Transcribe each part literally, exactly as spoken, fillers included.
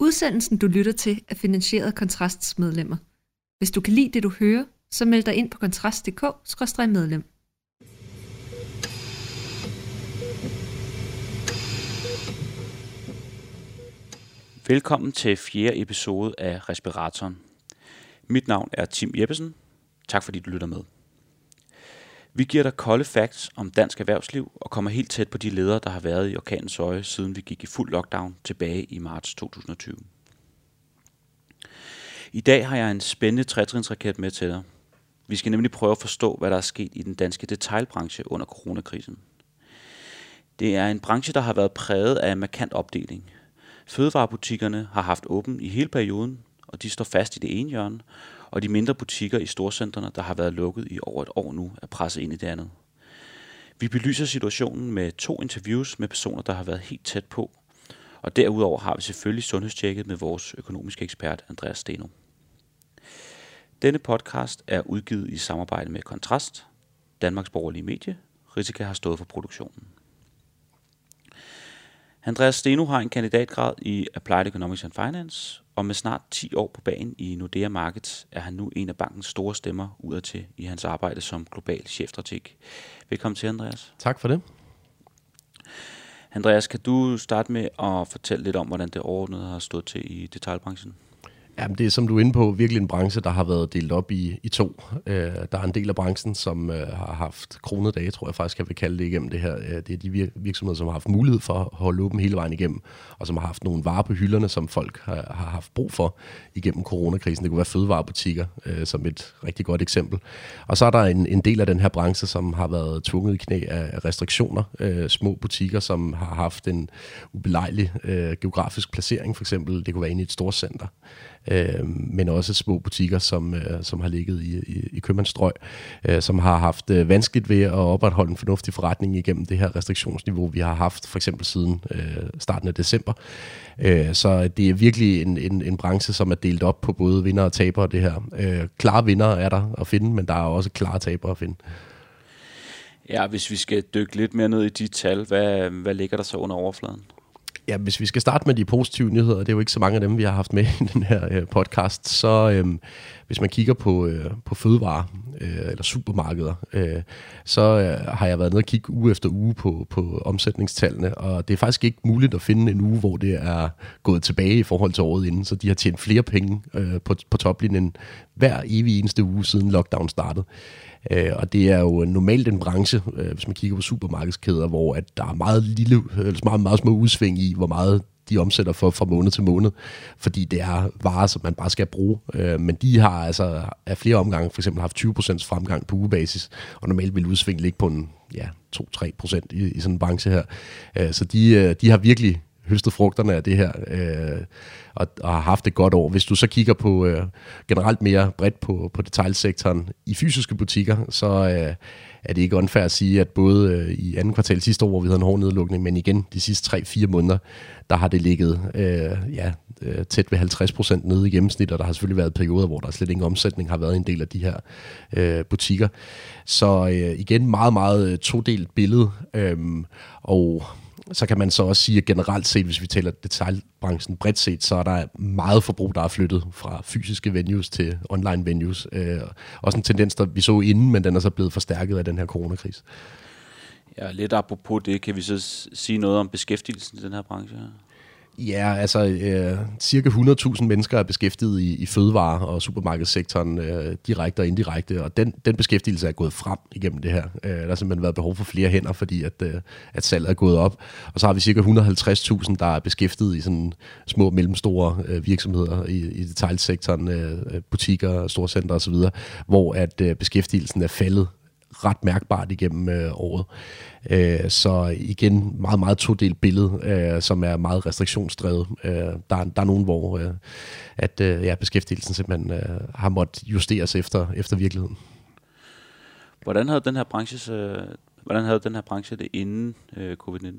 Udsendelsen, du lytter til, er finansieret af Kontrasts medlemmer. Hvis du kan lide det, du hører, så meld dig ind på kontrast punktum d k skråstreg medlem. Velkommen til fjerde episode af Respiratoren. Mit navn er Tim Jeppesen. Tak fordi du lytter med. Vi giver dig kolde facts om dansk erhvervsliv og kommer helt tæt på de ledere, der har været i orkanens øje, siden vi gik i fuld lockdown tilbage i marts to tusind og tyve. I dag har jeg en spændende tretrinsraket med til dig. Vi skal nemlig prøve at forstå, hvad der er sket i den danske detailbranche under coronakrisen. Det er en branche, der har været præget af en markant opdeling. Fødevarebutikkerne har haft åben i hele perioden, og de står fast i det ene hjørne, og de mindre butikker i storcentrene, der har været lukket i over et år nu, er presset ind i det andet. Vi belyser situationen med to interviews med personer, der har været helt tæt på, og derudover har vi selvfølgelig sundhedstjekket med vores økonomiske ekspert Andreas Steno. Denne podcast er udgivet i samarbejde med Kontrast, Danmarks borgerlige medie. Risika har stået for produktionen. Andreas Steno har en kandidatgrad i Applied Economics and Finance, og med snart ti år på banen i Nordea Markets er han nu en af bankens store stemmer udadtil i hans arbejde som global chefstrateg. Velkommen til, Andreas. Tak for det. Andreas, kan du starte med at fortælle lidt om, hvordan det overordnet har stået til i detailbranchen? Jamen, det er, som du er inde på, virkelig en branche, der har været delt op i, i to. Øh, der er en del af branchen, som øh, har haft kronedage, tror jeg faktisk, jeg vil kalde det igennem det her. Øh, det er de vir- virksomheder, som har haft mulighed for at holde åben hele vejen igennem, og som har haft nogle varer på hylderne, som folk har, har haft brug for igennem coronakrisen. Det kunne være fødevarebutikker, øh, som et rigtig godt eksempel. Og så er der en, en del af den her branche, som har været tvunget i knæ af restriktioner. Øh, små butikker, som har haft en ubelejlig øh, geografisk placering, for eksempel. Det kunne være inde i et storcenter. Øh, men også små butikker, som, øh, som har ligget i, i, i købmandsstrøg, øh, som har haft øh, vanskeligt ved at opretholde en fornuftig forretning igennem det her restriktionsniveau, vi har haft for eksempel siden øh, starten af december. Øh, så det er virkelig en, en, en branche, som er delt op på både vinder og tabere, det her. Øh, klare vinder er der at finde, men der er også klare tabere at finde. Ja, hvis vi skal dykke lidt mere ned i de tal, hvad, hvad ligger der så under overfladen? Ja, hvis vi skal starte med de positive nyheder, det er jo ikke så mange af dem, vi har haft med i den her øh, podcast, så øh, hvis man kigger på, øh, på fødevarer øh, eller supermarkeder, øh, så øh, har jeg været nede og kigge uge efter uge på, på omsætningstallene, og det er faktisk ikke muligt at finde en uge, hvor det er gået tilbage i forhold til året inden, så de har tjent flere penge øh, på, på toplinjen hver evig eneste uge siden lockdown startede. Uh, og det er jo normalt en branche, uh, hvis man kigger på supermarkedskæder, hvor at der er meget lille, eller meget, meget små udsving i, hvor meget de omsætter for, fra måned til måned, fordi det er varer, som man bare skal bruge. Uh, men de har altså af flere omgange for eksempel haft tyve procent fremgang på ugebasis, og normalt vil udsving ligge på en ja, to til tre procent i, i sådan en branche her. Uh, så de, uh, de har virkelig høstet frugterne af det her, øh, og, og har haft et godt år. Hvis du så kigger på øh, generelt mere bredt på, på detailsektoren i fysiske butikker, så øh, er det ikke unfair at sige, at både øh, i anden kvartal sidste år, hvor vi havde en hård nedlukning, men igen de sidste tre fire måneder, der har det ligget øh, ja, øh, tæt ved halvtreds procent nede i gennemsnit, og der har selvfølgelig været perioder, hvor der slet ingen omsætning har været en del af de her øh, butikker. Så øh, igen meget, meget todelt billede, øh, og så kan man så også sige, at generelt set, hvis vi taler detailbranchen bredt set, så er der meget forbrug, der er flyttet fra fysiske venues til online venues. Øh, også en tendens, der vi så inden, men den er så blevet forstærket af den her coronakrise. Ja, lidt apropos det, kan vi så sige noget om beskæftigelsen i den her branche her? Ja, altså øh, cirka hundrede tusind mennesker er beskæftiget i, i fødevare- og supermarkedssektoren øh, direkte og indirekte, og den, den beskæftigelse er gået frem igennem det her. Øh, der har simpelthen været behov for flere hænder, fordi at, øh, at salget er gået op. Og så har vi cirka et hundrede og halvtreds tusind, der er beskæftiget i sådan små og mellemstore øh, virksomheder i, i detailsektoren, øh, butikker, storcenter osv., hvor at øh, beskæftigelsen er faldet ret mærkbart igennem øh, året. Øh, så igen, meget, meget todelt billede, øh, som er meget restriktionsdrevet. Øh, der, der er nogen, hvor øh, at, øh, ja, beskæftigelsen simpelthen øh, har måttet justeres efter, efter virkeligheden. Hvordan havde den her branche, øh, hvordan havde den her branche det inden øh, covid nitten?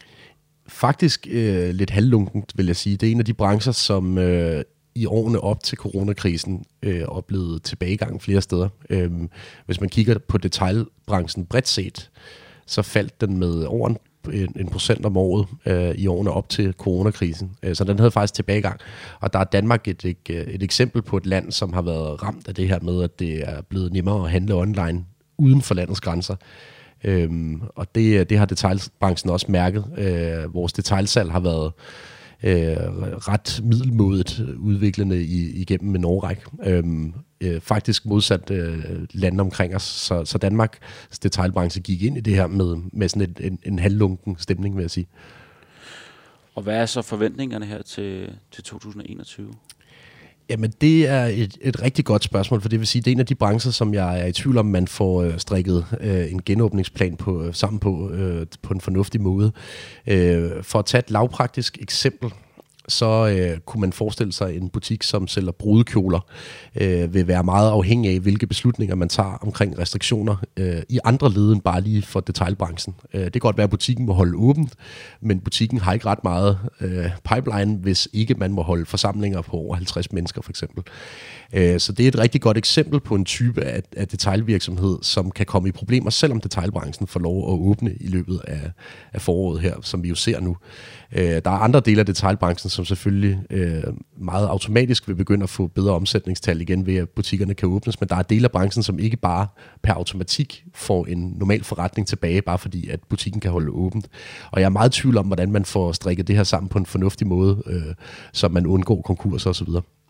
Faktisk øh, lidt halvlunkent, vil jeg sige. Det er en af de brancher, som øh, i årene op til coronakrisen øh, oplevede tilbagegang flere steder. Øh, hvis man kigger på detailbranchen bredt set, så faldt den med over en en, en procent om året øh, i årene op til coronakrisen. Øh, så den havde faktisk tilbagegang. Og der er Danmark et, et, et eksempel på et land, som har været ramt af det her med, at det er blevet nemmere at handle online uden for landets grænser. Øhm, og det, det har detailbranchen også mærket. Øh, vores detailsalg har været øh, ret middelmådigt udviklende i, igennem en årrække. Øhm, øh, faktisk modsat øh, lande omkring os. Så, så Danmarks detailbranche gik ind i det her med, med sådan et, en, en halvlunken stemning, vil jeg sige. Og hvad er så forventningerne her til, til to tusind og enogtyve? Jamen, det er et, et rigtig godt spørgsmål, for det vil sige, det er en af de brancher, som jeg er i tvivl om, man får øh, strikket øh, en genåbningsplan på, øh, sammen på, øh, på en fornuftig måde. Øh, for at tage et lavpraktisk eksempel, så øh, kunne man forestille sig, at en butik, som sælger brudekjoler, øh, vil være meget afhængig af, hvilke beslutninger man tager omkring restriktioner øh, i andre led end bare lige for detailbranchen. Øh, det kan godt være, at butikken må holde åbent, men butikken har ikke ret meget øh, pipeline, hvis ikke man må holde forsamlinger på over halvtreds mennesker for eksempel. Øh, så det er et rigtig godt eksempel på en type af, af detailvirksomhed, som kan komme i problemer, selvom detailbranchen får lov at åbne i løbet af, af foråret her, som vi jo ser nu. Øh, der er andre dele af detailbranchen, som selvfølgelig øh, meget automatisk vil begynde at få bedre omsætningstal igen ved, at butikkerne kan åbnes, men der er dele af branchen, som ikke bare per automatik får en normal forretning tilbage, bare fordi at butikken kan holde åbent. Og jeg er meget i tvivl om, hvordan man får strikket det her sammen på en fornuftig måde, øh, så man undgår konkurser osv.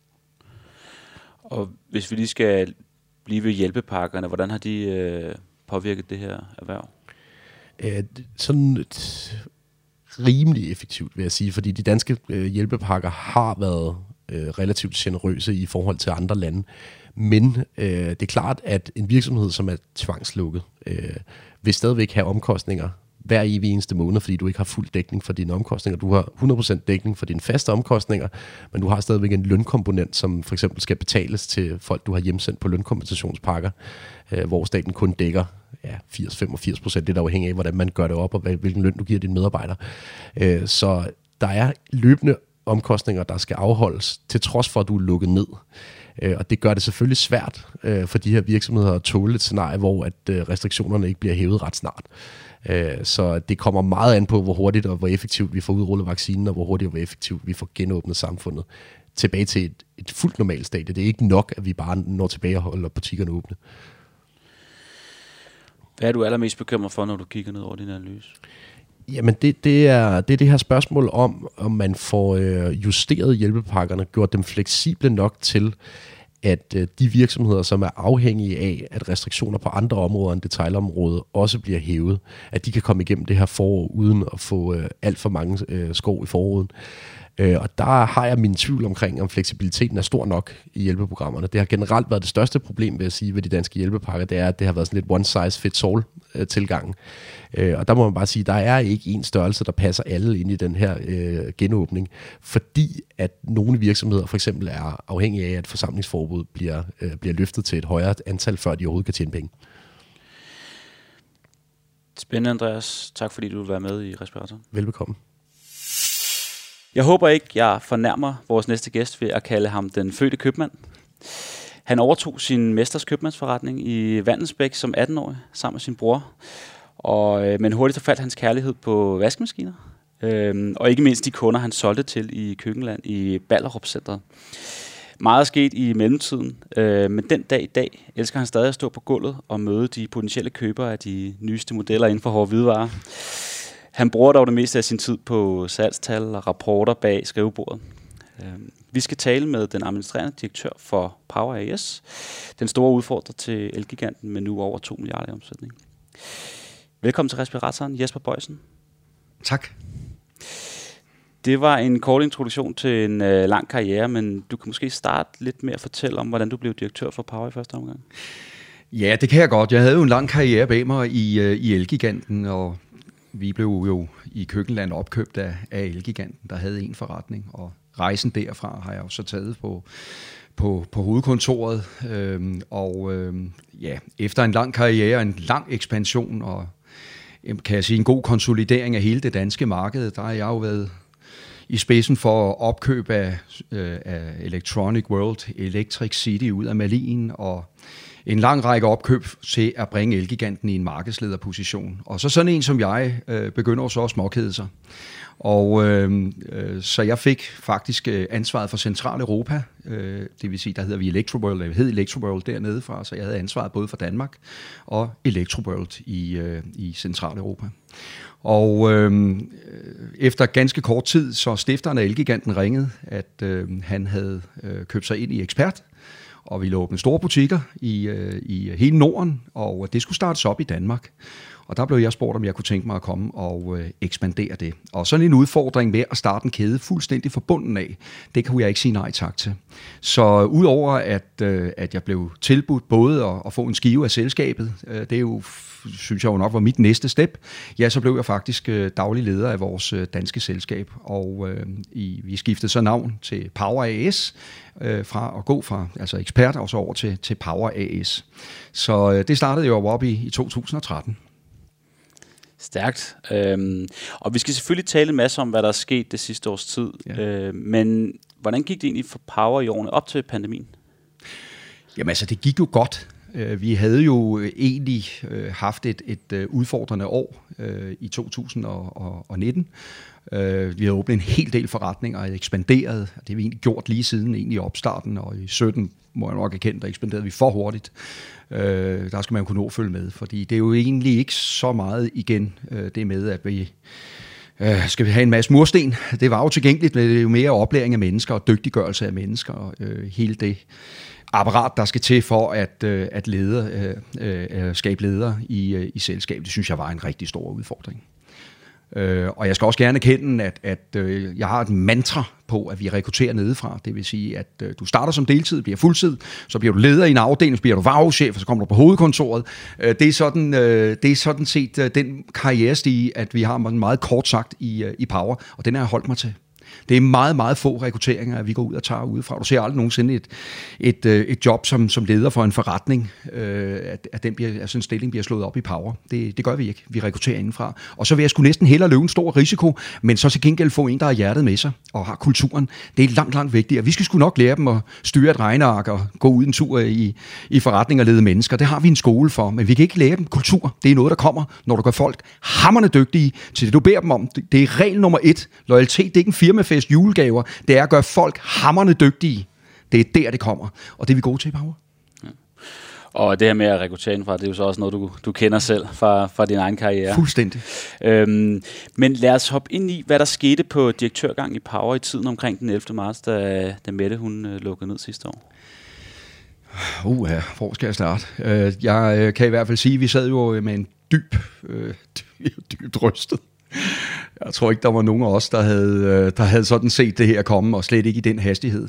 Og hvis vi lige skal blive ved hjælpepakkerne, hvordan har de øh, påvirket det her erhverv? Øh, sådan et rimelig effektivt, vil jeg sige, fordi de danske øh, hjælpepakker har været øh, relativt generøse i forhold til andre lande. Men øh, det er klart, at en virksomhed, som er tvangslukket, øh, vil stadigvæk have omkostninger hver evig eneste måned, fordi du ikke har fuld dækning for dine omkostninger. Du har hundrede procent dækning for dine faste omkostninger, men du har stadigvæk en lønkomponent, som for eksempel skal betales til folk, du har hjemsendt på lønkompensationspakker, øh, hvor staten kun dækker ja, firs til femogfirs procent. Det er der afhængig af, hvordan man gør det op, og hvilken løn du giver dine medarbejdere. Øh, så der er løbende omkostninger, der skal afholdes, til trods for, at du er lukket ned. Øh, og det gør det selvfølgelig svært øh, for de her virksomheder at tåle et scenarie, hvor at, øh, restriktionerne ikke bliver hævet ret snart. Så det kommer meget an på, hvor hurtigt og hvor effektivt vi får udrullet vaccinen, og hvor hurtigt og hvor effektivt vi får genåbnet samfundet tilbage til et, et fuldt normalt stadie. Det er ikke nok, at vi bare når tilbage og holder butikkerne åbne. Hvad er du allermest bekymret for, når du kigger ned over din analyse? Jamen det, det, er, det er det her spørgsmål om, om man får øh, justeret hjælpepakkerne, gjort dem fleksible nok til, at øh, de virksomheder, som er afhængige af, at restriktioner på andre områder end detailområdet også bliver hævet, at de kan komme igennem det her forår, uden at få øh, alt for mange øh, skov i foråret. Øh, og der har jeg min tvivl omkring, om fleksibiliteten er stor nok i hjælpeprogrammerne. Det har generelt været det største problem, vil jeg sige, ved de danske hjælpepakker, det er, at det har været sådan lidt one size fits all øh, tilgang. Øh, og der må man bare sige, at der er ikke en størrelse, der passer alle ind i den her øh, genåbning, fordi at nogle virksomheder for eksempel er afhængige af, at forsamlingsforbud bliver, øh, bliver løftet til et højere antal, før de overhovedet kan tjene penge. Spændende, Andreas. Tak fordi du vil være med i Respirator. Velbekomme. Jeg håber ikke, jeg fornærmer vores næste gæst ved at kalde ham den fødte købmand. Han overtog sin mesters købmandsforretning i Vandensbæk som atten-årig sammen med sin bror. Og, men hurtigt så faldt hans kærlighed på vaskemaskiner. Øhm, og ikke mindst de kunder, han solgte til i Køkkenland i Ballerup-centret. Meget er sket i mellemtiden, øh, men den dag i dag elsker han stadig at stå på gulvet og møde de potentielle købere af de nyeste modeller inden for hårde hvidevarer. Han bruger dog det meste af sin tid på salgstal og rapporter bag skrivebordet. Vi skal tale med den administrerende direktør for Power A S, den store udfordrer til Elgiganten med nu over to milliarder i omsætning. Velkommen til Respiratoren, Jesper Boysen. Tak. Det var en kort introduktion til en øh, lang karriere, men du kan måske starte lidt med at fortælle om, hvordan du blev direktør for Power i første omgang. Ja, det kan jeg godt. Jeg havde jo en lang karriere bag mig i, øh, i Elgiganten, og vi blev jo i Køkkenland opkøbt af, af Elgiganten, der havde en forretning, og rejsen derfra har jeg jo så taget på, på, på hovedkontoret. Øhm, og øhm, ja, efter en lang karriere, en lang ekspansion, og kan jeg sige en god konsolidering af hele det danske marked, der har jeg jo været i spidsen for opkøb af, øh, af Electronic World, Electric City ud af Malien, og en lang række opkøb til at bringe Elgiganten i en markedslederposition. Og så sådan en som jeg øh, begynder så at småkede sig. Og øh, øh, så jeg fik faktisk øh, ansvaret for Centraleuropa, øh, det vil sige, der hedder vi Electroworld, eller hed Electroworld dernede fra, så jeg havde ansvaret både for Danmark og Electroworld i, øh, i Centraleuropa. Og øh, efter ganske kort tid, så stifteren af Elgiganten ringede, at øh, han havde øh, købt sig ind i Ekspert, og vi ville åbne store butikker i, øh, i hele Norden, og det skulle startes op i Danmark. Og der blev jeg spurgt, om jeg kunne tænke mig at komme og øh, ekspandere det. Og sådan en udfordring med at starte en kæde fuldstændig forbundet af, det kunne jeg ikke sige nej tak til. Så udover at, øh, at jeg blev tilbudt både at, at få en skive af selskabet, øh, det er jo, synes jeg jo nok var mit næste step, ja, så blev jeg faktisk øh, daglig leder af vores øh, danske selskab. Og øh, i, vi skiftede så navn til Power A S, øh, fra at gå fra altså Ekspert og så over til, til Power A S. Så øh, det startede jo op i, i to tusind og tretten. Stærkt. Øhm, og vi skal selvfølgelig tale en masse om, hvad der er sket det sidste års tid. Ja. Øh, men hvordan gik det egentlig for Power i årene op til pandemien? Jamen altså, det gik jo godt. Vi havde jo egentlig haft et, et udfordrende år i to tusind og nitten. Vi har åbnet en hel del forretninger og ekspanderet. Det har vi egentlig gjort lige siden egentlig opstarten, og i sytten må jeg nok erkende, der ekspanderede vi for hurtigt. Der skal man jo kunne nå følge med, fordi det er jo egentlig ikke så meget igen det med, at vi skal vi have en masse mursten. Det var jo tilgængeligt, men det er jo mere oplæring af mennesker og dygtiggørelse af mennesker og hele det apparat, der skal til for at, at lede, øh, skabe ledere i, i selskabet. Det synes jeg var en rigtig stor udfordring. Øh, og jeg skal også gerne erkende, at, at øh, jeg har et mantra på, at vi rekrutterer nedefra. Det vil sige, at øh, du starter som deltid, bliver fuldtid, så bliver du leder i en afdeling, så bliver du varehouschef, og så kommer du på hovedkontoret. Øh, det, er sådan, øh, det er sådan set øh, den karrierestige, at vi har meget kort sagt i, øh, i Power, og den har jeg holdt mig til. Det er meget, meget få rekrutteringer, at vi går ud og tager udefra. Du ser aldrig nogensinde et, et, et job som, som leder for en forretning, øh, at, at, den bliver, at sådan en stilling bliver slået op i Power. Det, det gør vi ikke. Vi rekrutterer indenfra. Og så vil jeg sgu næsten hellere løbe en stor risiko, men så til gengæld få en, der har hjertet med sig og har kulturen. Det er langt, langt vigtigere. Vi skal sgu nok lære dem at styre et regneark og gå ud en tur i, i forretning og lede mennesker. Det har vi en skole for, men vi kan ikke lære dem kultur. Det er noget, der kommer, når du gør folk hamrende dygtige til det, du beder dem om. Det er regel nummer et. Loyalitet, det er ikke en firmafest julegaver. Det er at gøre folk hamrende dygtige. Det er der, det kommer. Og det er vi gode til i Power. Ja. Og det her med at rekruttere indenfra, det er jo så også noget, du, du kender selv fra, fra din egen karriere. Fuldstændig. Øhm, men lad os hoppe ind i, hvad der skete på direktørgang i Power i tiden omkring den ellevte marts, da, da Mette hun øh, lukkede ned sidste år. Uh, ja, hvor skal jeg starte? Uh, jeg kan i hvert fald sige, at vi sad jo med en dyb, øh, dybt rystet. Jeg tror ikke, der var nogen af os, der havde, der havde sådan set det her komme, og slet ikke i den hastighed.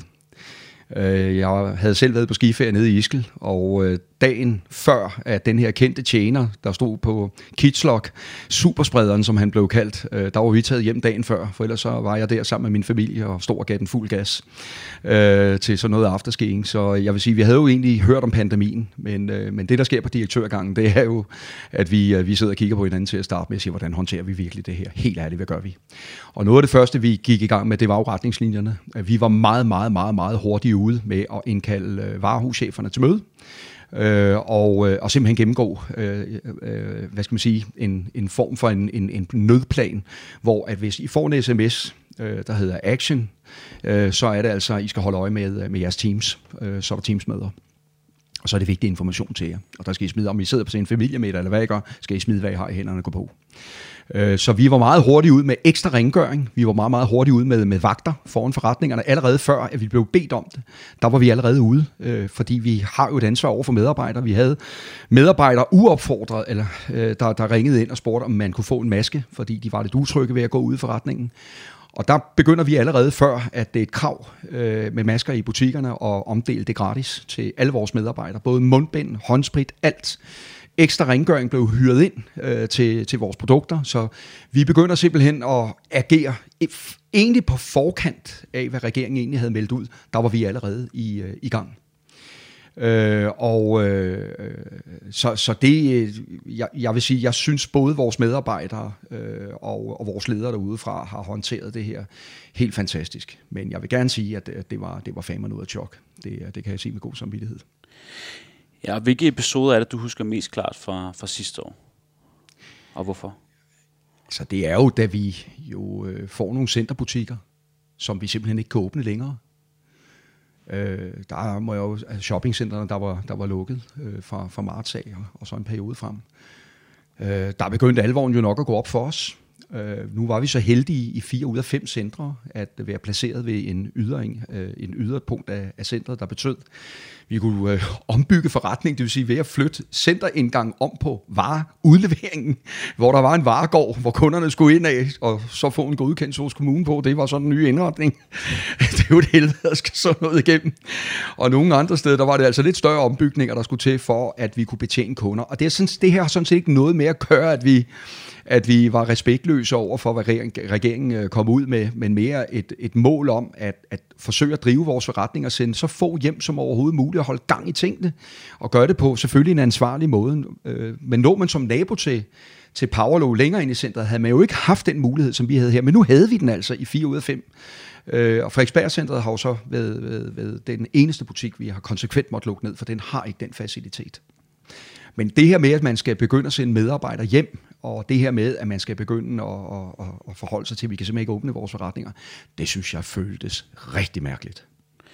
Jeg havde selv været på skiferie nede i Iskel, og dagen før, at den her kendte tjener, der stod på Kitslok, supersprederen, som han blev kaldt, der var vi taget hjem dagen før, for ellers så var jeg der sammen med min familie og stod og gav den fuld gas øh, til sådan noget afterskiing. Så jeg vil sige, vi havde jo egentlig hørt om pandemien, men, øh, men det, der sker på direktørgangen, det er jo, at vi, vi sidder og kigger på hinanden til at starte med at sige, hvordan håndterer vi virkelig det her? Helt ærligt, hvad gør vi? Og noget af det første, vi gik i gang med, det var jo retningslinjerne. Vi var meget, meget, meget, meget hurtigt ude med at indkalde varehuscheferne til møde. Øh, og, og simpelthen gennemgå øh, øh, hvad skal man sige, en, en form for en, en, en nødplan, hvor at hvis I får en sms, øh, der hedder action, øh, så er det altså, I skal holde øje med, med jeres teams, øh, så er der teamsmøder. Og så er det vigtig information til jer. Og der skal I smide, om I sidder på sin familiemiddag eller hvad I gør, skal I smide, hvad I har i hænderne og gå på. Så vi var meget hurtigt ud med ekstra rengøring. Vi var meget, meget hurtigt ud med, med vagter foran forretningerne. Allerede før, at vi blev bedt om det, der var vi allerede ude. Øh, fordi vi har jo et ansvar over for medarbejdere. Vi havde medarbejdere uopfordret, eller, øh, der, der ringede ind og spurgte, om man kunne få en maske, fordi de var lidt utrygge ved at gå ud i forretningen. Og der begynder vi allerede før, at det er et krav øh, med masker i butikkerne og omdele det gratis til alle vores medarbejdere. Både mundbind, håndsprit, alt. Ekstra rengøring blev hyret ind øh, til, til vores produkter, så vi begynder simpelthen at agere egentlig på forkant af, hvad regeringen egentlig havde meldt ud. Der var vi allerede i, øh, i gang. Øh, og øh, så, så det, jeg, jeg vil sige, jeg synes både vores medarbejdere øh, og, og vores ledere derudefra har håndteret det her helt fantastisk. Men jeg vil gerne sige, at det var, det var fandme noget af chok. Det, det kan jeg sige med god samvittighed. Ja, og hvilke episoder er det, du husker mest klart fra, fra sidste år? Og hvorfor? Så det er jo, da vi jo øh, får nogle centerbutikker, som vi simpelthen ikke kan åbne længere. Øh, der må jeg jo, altså shoppingcentrene, der var, der var lukket øh, fra, fra marts af, og, og så en periode frem. Øh, der begyndte alvoren jo nok at gå op for os. Øh, nu var vi så heldige i fire ud af fem centre at være placeret ved en, ydring, øh, en yderpunkt af, af centret, der betød, vi kunne øh, ombygge forretning, det vil sige ved at flytte centerindgang om på vareudleveringen, hvor der var en varegård, hvor kunderne skulle ind af, og så få en godkendelse hos kommunen på. Det var sådan en ny indretning. Det er jo et helvede, der skal sådan noget igennem. Og nogle andre steder, der var det altså lidt større ombygninger, der skulle til for, at vi kunne betjene kunder. Og det, er sådan, det her har sådan set ikke noget med at gøre, at vi at vi var respektløse over for, hvad regeringen kom ud med, men mere et, et mål om at, at forsøge at drive vores forretning og sende så få hjem som overhovedet muligt og holde gang i tingene og gøre det på selvfølgelig en ansvarlig måde. Men når man som nabo til, til Powerlo længere ind i centret, havde man jo ikke haft den mulighed, som vi havde her, men nu havde vi den altså i fire ud af fem. Og Frederiksberg-centret har jo så været, været, været den eneste butik, vi har konsekvent måtte lukke ned, for den har ikke den facilitet. Men det her med, at man skal begynde at sende medarbejdere hjem, og det her med, at man skal begynde at, at, at forholde sig til, at vi kan simpelthen ikke åbne vores forretninger, det synes jeg føltes rigtig mærkeligt.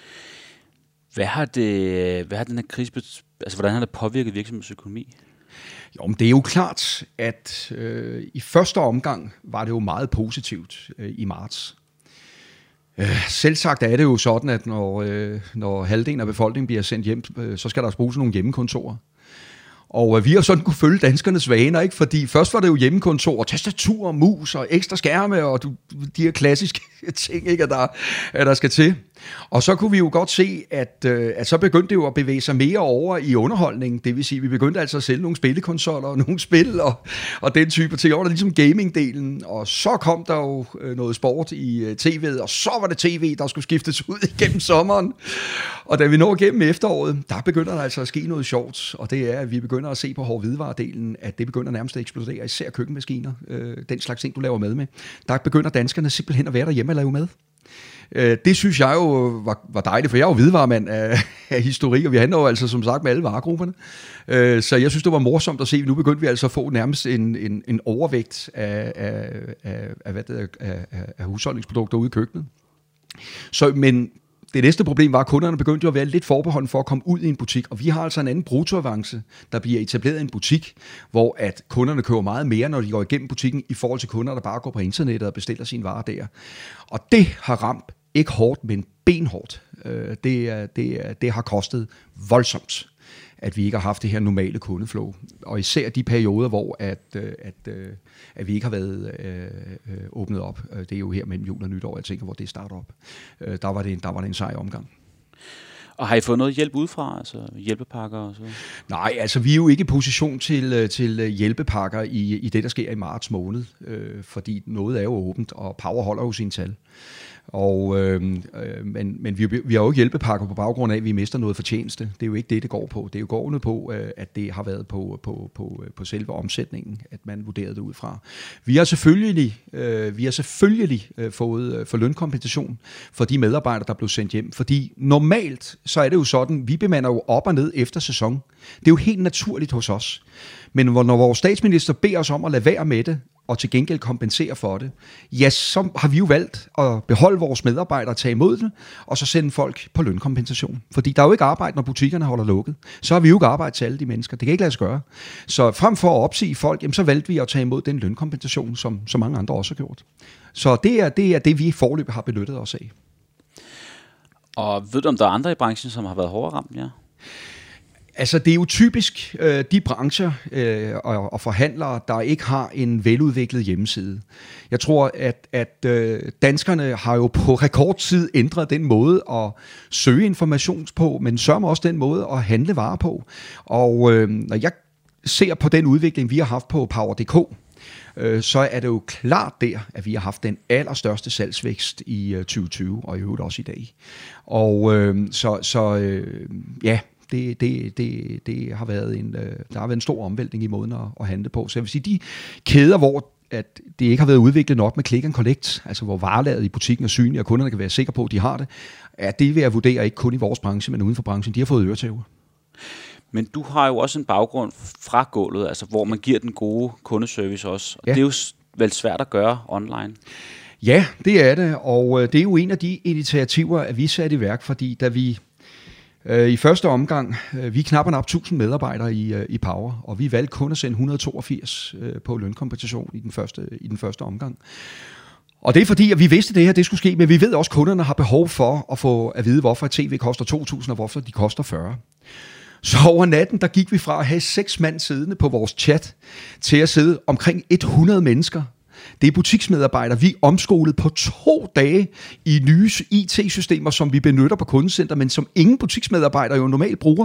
Hvad har, det, hvad har den her krise, altså hvordan har det påvirket virksomhedsøkonomi? Jo, men det er jo klart, at øh, i første omgang var det jo meget positivt øh, i marts. Øh, selvsagt er det jo sådan, at når, øh, når halvdelen af befolkningen bliver sendt hjem, øh, så skal der bruges nogle hjemmekontorer. Og øh, vi har sådan kunne følge danskernes vaner, ikke? Fordi først var det jo hjemmekontor, og tastatur, og mus og ekstra skærme, og du, de her klassiske ting, ikke, at, der, at der skal til. Og så kunne vi jo godt se, at, øh, at så begyndte det jo at bevæge sig mere over i underholdningen. Det vil sige, at vi begyndte altså at sælge nogle spillekonsoller og nogle spil og, og den type ting. Og der var ligesom gamingdelen, og så kom der jo øh, noget sport i øh, tv'et, og så var det tv, der skulle skiftes ud igennem sommeren. Og da vi når igennem efteråret, der begynder der altså at ske noget sjovt, og det er, at vi begynder at se på hård hvidevaredelen, at det begynder nærmest at eksplodere, især køkkenmaskiner, øh, den slags ting, du laver mad med. Der begynder danskerne simpelthen at være derhjemme og lave mad. Det synes jeg jo var, var dejligt, for jeg er jo hvidevaremand af, af historik, og vi handler jo altså som sagt med alle varegrupperne. Så jeg synes, det var morsomt at se, at nu begyndte vi altså at få nærmest en, en, en overvægt af, af, af, af, hvad det er, af, af husholdningsprodukter ude i køkkenet. Så, men det næste problem var, at kunderne begyndte jo at være lidt forbeholden for at komme ud i en butik, og vi har altså en anden bruttoavance, der bliver etableret i en butik, hvor at kunderne køber meget mere, når de går igennem butikken, i forhold til kunder, der bare går på internettet og bestiller sine varer der. Og det har ramt ikke hårdt, men benhårdt. Det, det, det har kostet voldsomt, at vi ikke har haft det her normale kundeflow. Og især de perioder, hvor at, at, at vi ikke har været øh, åbnet op. Det er jo her mellem jul og nytår, jeg tænker, hvor det starter op. Der var det, der var det en sej omgang. Og har I fået noget hjælp udefra, altså hjælpepakker og så? Nej, altså vi er jo ikke i position til, til hjælpepakker i, i det, der sker i marts måned, øh, fordi noget er jo åbent, og Power holder jo sine tal. Og, øh, men men vi, vi har jo ikke hjælpepakker på baggrund af, at vi mister noget fortjeneste. Det er jo ikke det, det går på. Det er jo gående på, at det har været på, på, på, på selve omsætningen, at man vurderede det ud fra. Vi har selvfølgelig, øh, vi har selvfølgelig øh, fået øh, for lønkompensation for de medarbejdere, der blev sendt hjem. Fordi normalt, så er det jo sådan, vi bemander jo op og ned efter sæson. Det er jo helt naturligt hos os. Men når vores statsminister beder os om at lade være med det, og til gengæld kompensere for det, ja, så har vi jo valgt at beholde vores medarbejdere, tage imod det, og så sende folk på lønkompensation. Fordi der er jo ikke arbejde, når butikkerne holder lukket. Så har vi jo ikke arbejde til alle de mennesker. Det kan ikke lade sig gøre. Så frem for at opsige folk, jamen, så valgte vi at tage imod den lønkompensation, som så mange andre også har gjort. Så det er det, er det vi foreløbig har benyttet os af. Og ved du, om der er andre i branchen, som har været hårdere ramt, ja? Altså, det er jo typisk øh, de brancher øh, og, og forhandlere, der ikke har en veludviklet hjemmeside. Jeg tror, at, at øh, danskerne har jo på rekordtid ændret den måde at søge information på, men sørger også den måde at handle varer på. Og øh, når jeg ser på den udvikling, vi har haft på Power punktum d k, øh, så er det jo klart der, at vi har haft den allerstørste salgsvækst i øh, tyve tyve, og i øvrigt også i dag. Og øh, så, så øh, ja... Det, det, det, det har været en, der har været en stor omvæltning i måden at, at handle på. Så jeg vil sige, de kæder, hvor at det ikke har været udviklet nok med click and collect, altså hvor varelaget i butikken er synligt, og kunderne kan være sikre på, at de har det, at det vil jeg vurdere ikke kun i vores branche, men uden for branchen. De har fået øretæver. Men du har jo også en baggrund fra gulvet, altså hvor man giver den gode kundeservice også. Og Ja. det er jo vel svært at gøre online. Ja, det er det, og øh, det er jo en af de initiativer, at vi satte i værk, fordi da vi øh, i første omgang, øh, vi er knap og nap tusind medarbejdere i, øh, i Power, og vi valgte kun at sende et hundrede og toogfirs øh, på lønkompensation i den, første, i den første omgang. Og det er fordi, at vi vidste, at det her det skulle ske, men vi ved også, at kunderne har behov for at få at vide, hvorfor et tv koster to tusind, og hvorfor de koster fyrre. Så over natten, der gik vi fra at have seks mand siddende på vores chat, til at sidde omkring hundrede mennesker. Det er butiksmedarbejdere, vi er omskolet på to dage i nye I T-systemer, som vi benytter på kundecenter, men som ingen butiksmedarbejdere jo normalt bruger.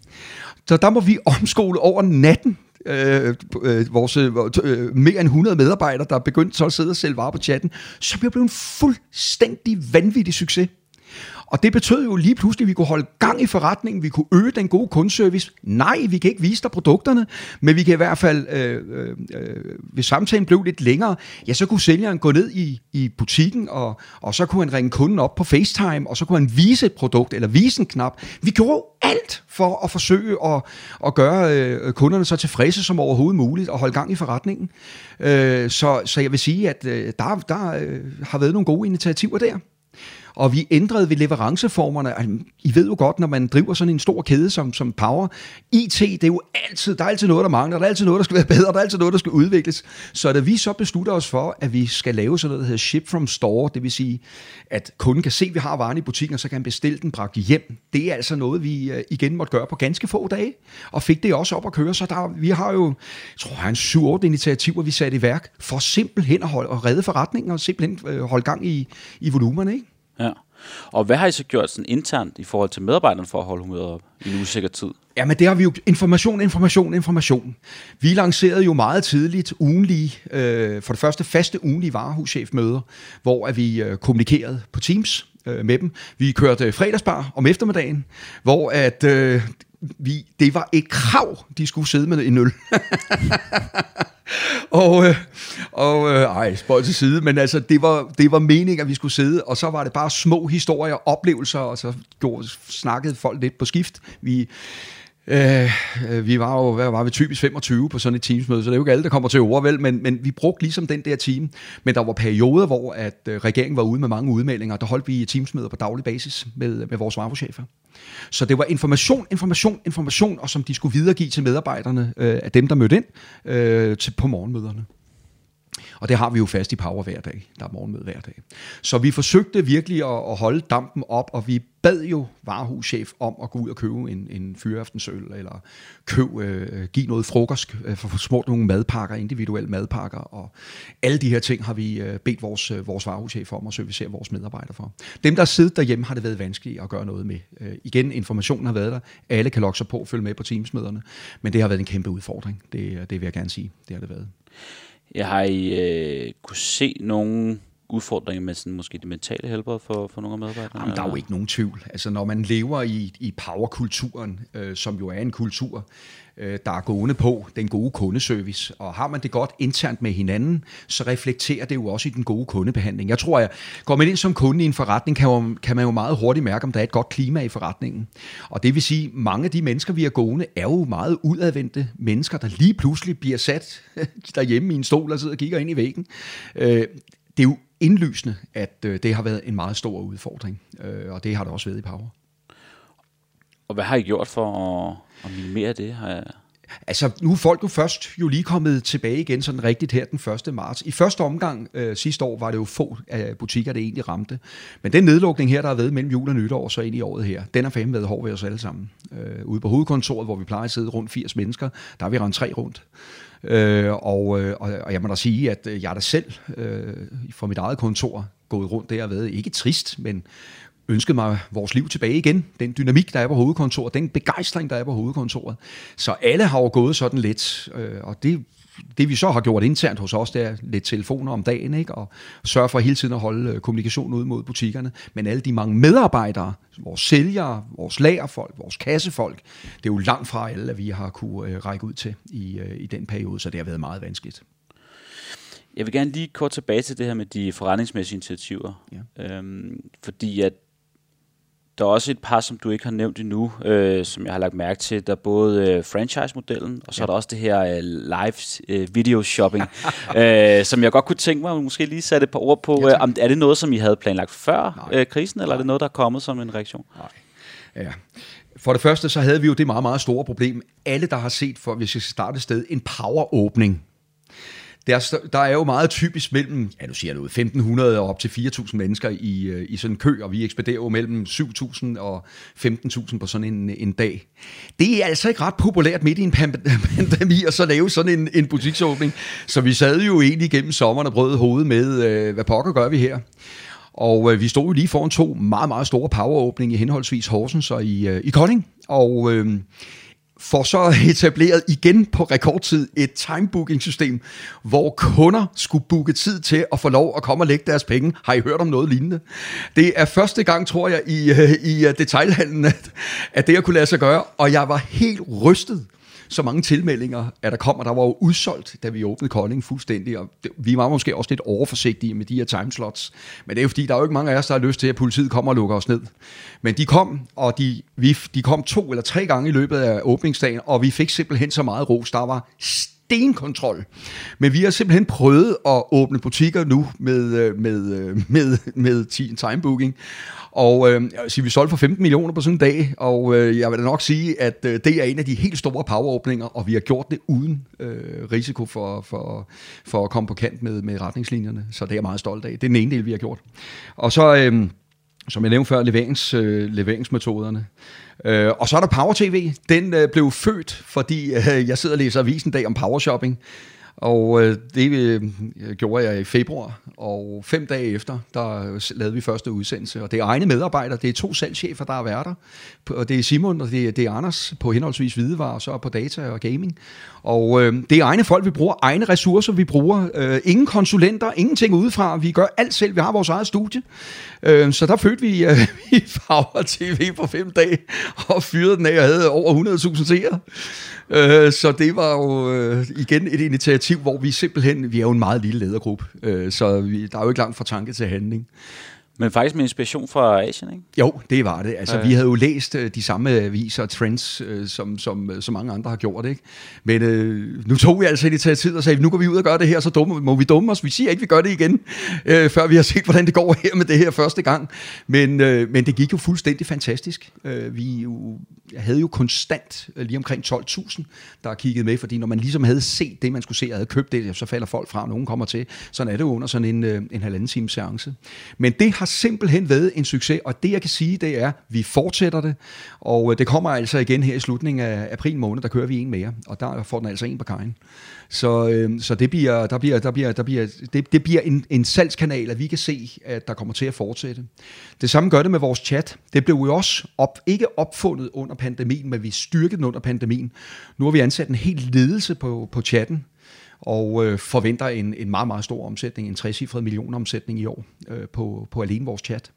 Så der må vi omskole over natten. Øh, øh, vores øh, mere end hundrede medarbejdere, der er begyndt så at sidde og sælge varer på chatten, som jo blev en fuldstændig vanvittig succes. Og det betød jo lige pludselig, at vi kunne holde gang i forretningen, vi kunne øge den gode kundeservice. Nej, vi kan ikke vise dig produkterne, men vi kan i hvert fald, øh, øh, hvis samtalen blev lidt længere, ja, så kunne sælgeren gå ned i, i butikken, og, og så kunne han ringe kunden op på FaceTime, og så kunne han vise et produkt, eller vise en knap. Vi gjorde alt for at forsøge at, at gøre øh, kunderne så tilfredse som overhovedet muligt, og holde gang i forretningen. Øh, så, så jeg vil sige, at øh, der, der øh, har været nogle gode initiativer der. Og vi ændrede ved leveranceformerne. I ved jo godt, når man driver sådan en stor kæde som, som Power, I T, det er jo altid, der er altid noget, der mangler, der er altid noget, der skal være bedre, der er altid noget, der skal udvikles. Så da vi så beslutter os for, at vi skal lave sådan noget, der hedder ship from store, det vil sige, at kunden kan se, at vi har varen i butikken, og så kan han bestille den bragt hjem. Det er altså noget, vi igen måtte gøre på ganske få dage, og fik det også op at køre. Så der, vi har jo, jeg tror, jeg har en syv otte initiativer, vi satte i værk, for simpelthen at, holde, at redde forretningen, og simpelthen holde gang i, i volumerne, ikke? Ja. Og hvad har I så gjort sådan internt i forhold til medarbejderne for at holde humøret op i en usikker tid? Ja, men det har vi jo information, information, information. Vi lancerede jo meget tidligt ugenlige, øh, for det første faste ugenlige varehuschefmøder, hvor at vi øh, kommunikerede på Teams øh, med dem. Vi kørte fredagsbar om eftermiddagen, hvor at øh, vi, det var et krav, de skulle sidde med en øl. og øh, og øh, ej, spøj til side, men altså det var det var meningen, at vi skulle sidde, og så var det bare små historier, oplevelser, og så gjorde, snakkede folk lidt på skift. Vi Øh, vi var jo, hvad var vi, typisk femogtyve på sådan et teamsmøde, så det er jo ikke alle, der kommer til ord, vel, men, men vi brugte ligesom den der team. Men der var perioder, hvor at, øh, regeringen var ude med mange udmeldinger, og der holdt vi teamsmøder på daglig basis med, med vores varehuschefer. Så det var information, information, information, og som de skulle videregive til medarbejderne øh, af dem, der mødte ind øh, til, på morgenmøderne. Og det har vi jo fast i Power hver dag. Der er morgenmøde hver dag. Så vi forsøgte virkelig at, at holde dampen op, og vi bad jo varehuschef om at gå ud og købe en, en fyraftensøl, eller køb, øh, give noget frokost, øh, for små nogle madpakker, individuelle madpakker, og alle de her ting har vi øh, bedt vores, øh, vores varehuschef om at servicere vores medarbejdere for. Dem, der sidder derhjemme, har det været vanskeligt at gøre noget med. Øh, igen, informationen har været der. Alle kan logge sig på og følge med på teamsmøderne, men det har været en kæmpe udfordring. Det, det vil jeg gerne sige. Det har det været. Jeg har I øh, kunne se nogle udfordringer med sådan, måske det mentale helbred for, for nogle af medarbejderne? Jamen, der er jo ikke nogen tvivl. Altså, når man lever i, i powerkulturen, øh, som jo er en kultur, øh, der er gående på den gode kundeservice, og har man det godt internt med hinanden, så reflekterer det jo også i den gode kundebehandling. Jeg tror, at går man ind som kunde i en forretning, kan, jo, kan man jo meget hurtigt mærke, om der er et godt klima i forretningen. Og det vil sige, at mange af de mennesker, vi er gående, er jo meget udadvendte mennesker, der lige pludselig bliver sat derhjemme i en stol og sidder og kigger ind i væggen. Øh, det er jo indlysende, at øh, det har været en meget stor udfordring, øh, og det har det også været i Power. Og hvad har I gjort for at, at minimere det? Har jeg... Altså, nu er folk jo først jo lige kommet tilbage igen, sådan rigtigt her den første marts. I første omgang øh, sidste år var det jo få af butikker, det egentlig ramte. Men den nedlukning her, der har været mellem jul og nytår, så ind i året her, den har fandme været hård ved os alle sammen. Øh, ude på hovedkontoret, hvor vi plejer at sidde rundt firs mennesker, der har vi rendt tre rundt. Øh, og, og, og jeg må da sige, at jeg er da selv øh, fra mit eget kontor gået rundt der og været ikke trist, men ønskede mig vores liv tilbage igen. Den dynamik, der er på hovedkontoret, den begejstring, der er på hovedkontoret. Så alle har jo gået sådan lidt, øh, og det, det vi så har gjort internt hos os, det er lidt telefoner om dagen, ikke? Og sørge for hele tiden at holde kommunikation ud mod butikkerne. Men alle de mange medarbejdere, vores sælgere, vores lagerfolk, vores kassefolk, det er jo langt fra alle, at vi har kunne øh, række ud til i, øh, i den periode, så det har været meget vanskeligt. Jeg vil gerne lige kort tilbage til det her med de forretningsmæssige initiativer. Ja. Øhm, fordi at Der er også et par, som du ikke har nævnt endnu, øh, som jeg har lagt mærke til. Der er både øh, franchise-modellen, og så ja. er der også det her øh, live øh, video shopping, øh, som jeg godt kunne tænke mig, at måske lige sætte et par ord på. Ja, øh, er det noget, som I havde planlagt før øh, krisen, eller Nej. er det noget, der er kommet som en reaktion? Nej. Ja. For det første, så havde vi jo det meget, meget store problem. Alle, der har set, for hvis vi skal starte et sted, en power-åbning. Der, der er jo meget typisk mellem, ja nu siger jeg noget, femten hundrede og op til fire tusind mennesker i, i sådan en kø, og vi ekspederer jo mellem syv tusind og femten tusind på sådan en, en dag. Det er altså ikke ret populært midt i en pandemi at så lave sådan en, en butiksåbning, så vi sad jo egentlig gennem sommeren og brød hovedet med, øh, hvad pokker gør vi her? Og øh, vi stod jo lige foran to meget, meget store poweråbninger i henholdsvis Horsens og i, øh, i Kolding, og øh, for så etableret igen på rekordtid et timebooking-system, hvor kunder skulle booke tid til at få lov at komme og lægge deres penge. Har I hørt om noget lignende? Det er første gang, tror jeg, i, i detailhandlen, at, at det at kunne lade sig gøre, og jeg var helt rystet. Så mange tilmeldinger, at der kom, og der var jo udsolgt, da vi åbnede Kolding fuldstændig, og det, vi var måske også lidt overforsigtige med de her timeslots, men det er jo fordi, der er jo ikke mange af os, der har lyst til, at politiet kommer og lukker os ned. Men de kom, og de, vi, de kom to eller tre gange i løbet af åbningsdagen, og vi fik simpelthen så meget ros, der var stenkontrol. Men vi har simpelthen prøvet at åbne butikker nu med, med, med, med timebooking. Og øh, så vi solgte for femten millioner på sådan en dag, og øh, jeg vil da nok sige, at øh, det er en af de helt store poweråbninger, og vi har gjort det uden øh, risiko for, for, for at komme på kant med, med retningslinjerne. Så det er jeg meget stolt af. Det er den ene del, vi har gjort. Og så, øh, som jeg nævnte før, leverings, øh, leveringsmetoderne. Øh, og så er der Power T V. Den øh, blev født, fordi øh, jeg sidder og læser avisen en dag om powershopping. Og øh, det øh, gjorde jeg i februar, og fem dage efter, der lavede vi første udsendelse. Og det er egne medarbejdere, det er to salgschefer, der er værter. Og det er Simon, og det er, det er Anders på henholdsvis hvidevarer, og så på data og gaming. Og øh, det er egne folk, vi bruger, egne ressourcer, vi bruger. Øh, ingen konsulenter, ingenting udefra. Vi gør alt selv, vi har vores eget studie. Øh, så der fødte vi øh, i Power T V på fem dage, og fyrede den af, og havde over hundrede tusind seere. Øh, så det var jo øh, igen et initiativ, hvor vi simpelthen, vi er jo en meget lille ledergruppe, øh, så vi, der er jo ikke langt fra tanke til handling. Men faktisk med inspiration fra Asien, ikke? Jo, det var det. Altså, øh. vi havde jo læst uh, de samme aviser og trends, uh, som, som, som mange andre har gjort, ikke? Men uh, nu tog vi altså initiativet og sagde, nu går vi ud og gør det her, så dumme, må vi dumme os. Vi siger ikke, vi gør det igen, uh, før vi har set, hvordan det går her med det her første gang. Men, uh, men det gik jo fuldstændig fantastisk. Uh, vi jo, havde jo konstant uh, lige omkring tolv tusind, der kiggede med, fordi når man ligesom havde set det, man skulle se, og havde købt det, så falder folk fra, og nogen kommer til. Sådan er det jo under sådan en, uh, en halvanden times seance. Men det har simpelthen været en succes, og det jeg kan sige, det er, at vi fortsætter det, og det kommer altså igen her i slutningen af april måned, der kører vi en mere, og der får den altså en på kajen. Så, øh, så det bliver, der bliver, der bliver, der bliver, det, det bliver en, en salgskanal, at vi kan se, at der kommer til at fortsætte. Det samme gør det med vores chat. Det blev jo også op, ikke opfundet under pandemien, men vi styrkede den under pandemien. Nu har vi ansat en hel ledelse på, på chatten, og øh, forventer en, en meget, meget stor omsætning, en trecifret millioner omsætning i år øh, på, på alene vores chat.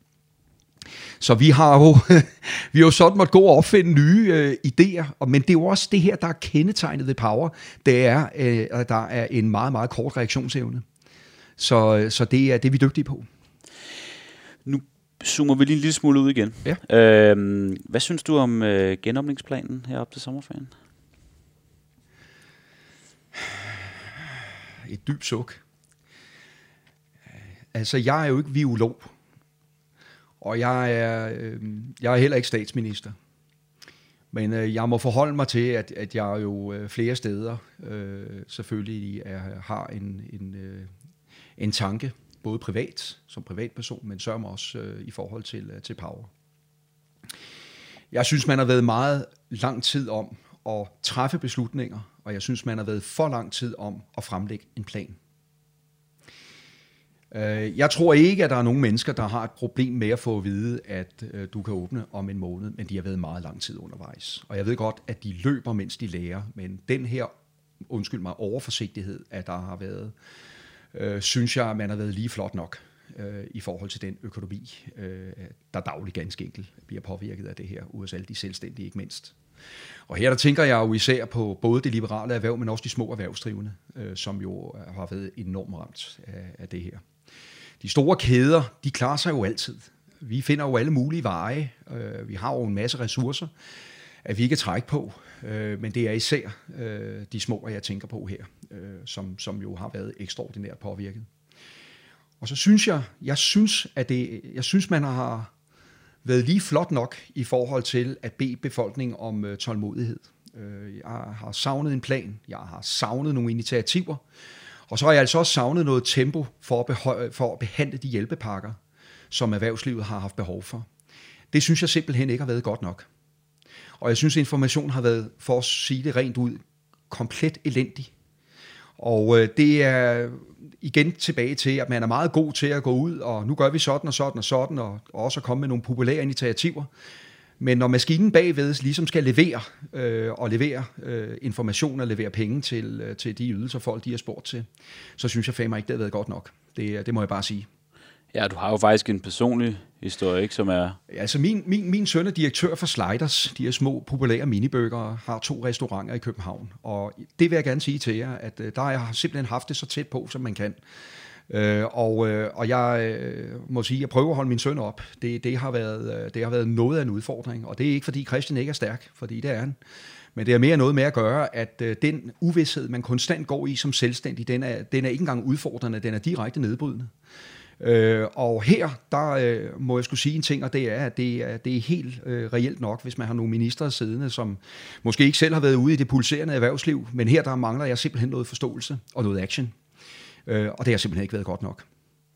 Så vi har jo, vi har jo sådan måtte gå og opfinde nye øh, idéer, og, men det er jo også det her, der er kendetegnet ved Power, det er, øh, at der er en meget, meget kort reaktionsevne. Så, så det er det, vi er dygtige på. Nu zoomer vi lige en lille smule ud igen. Ja. Øhm, hvad synes du om øh, genåbningsplanen her op til sommerferien? Et dybt suk. Altså, jeg er jo ikke virolog, og jeg er, øh, jeg er heller ikke statsminister. Men øh, jeg må forholde mig til, at, at jeg jo øh, flere steder øh, selvfølgelig er, har en, en, øh, en tanke, både privat, som privatperson, men sørger også øh, i forhold til, øh, til Power. Jeg synes, man har været meget lang tid om at træffe beslutninger, og jeg synes, man har været for lang tid om at fremlægge en plan. Jeg tror ikke, at der er nogen mennesker, der har et problem med at få at vide, at du kan åbne om en måned, men de har været meget lang tid undervejs. Og jeg ved godt, at de løber, mens de lærer, men den her, undskyld mig, overforsigtighed, at der har været, øh, synes jeg, at man har været lige flot nok øh, i forhold til den økonomi, øh, der dagligt ganske enkelt bliver påvirket af det her, U S A, de selvstændige ikke mindst. Og her der tænker jeg jo især på både det liberale erhverv, men også de små erhvervsdrivende, øh, som jo har været enormt ramt af, af det her. De store kæder, de klarer sig jo altid. vi finder jo alle mulige veje. Øh, vi har jo en masse ressourcer, at vi ikke kan trække på. Øh, men det er især øh, de små, jeg tænker på her, øh, som, som jo har været ekstraordinært påvirket. Og så synes jeg, jeg synes, at det, jeg synes, man har været lige flot nok i forhold til at bede befolkningen om øh, tålmodighed. Øh, jeg har savnet en plan, jeg har savnet nogle initiativer, og så har jeg altså også savnet noget tempo for at, behø- for at behandle de hjælpepakker, som erhvervslivet har haft behov for. Det synes jeg simpelthen ikke har været godt nok. Og jeg synes, at information har været, for at sige det rent ud, komplet elendig. Og øh, det er igen tilbage til, at man er meget god til at gå ud, og nu gør vi sådan og sådan og sådan, og også komme med nogle populære initiativer. Men når maskinen bagved ligesom skal levere, øh, og levere øh, information og levere penge til, øh, til de ydelser, folk de har spurgt til, så synes jeg fandme ikke, det har været godt nok. Det, det må jeg bare sige. Ja, du har jo faktisk en personlig historie, ikke, som er... Altså min, min, min søn er direktør for Sliders, de her små populære minibøger, har to restauranter i København. Og det vil jeg gerne sige til jer, at der har jeg simpelthen haft det så tæt på, som man kan. Øh, og, øh, og jeg øh, må sige, at jeg prøver at holde min søn op. Det, det, har været, det har været noget af en udfordring, og det er ikke, fordi Christian ikke er stærk, fordi det er han. Men det er mere noget med at gøre, at øh, den uvished, man konstant går i som selvstændig, den er, den er ikke engang udfordrende, den er direkte nedbrydende. Øh, og her, der øh, må jeg skulle sige en ting, og det er, at det er, det er helt øh, reelt nok, hvis man har nogle ministre siddende, som måske ikke selv har været ude i det pulserende erhvervsliv, men her der mangler jeg simpelthen noget forståelse og noget action. Øh, og det har simpelthen ikke været godt nok.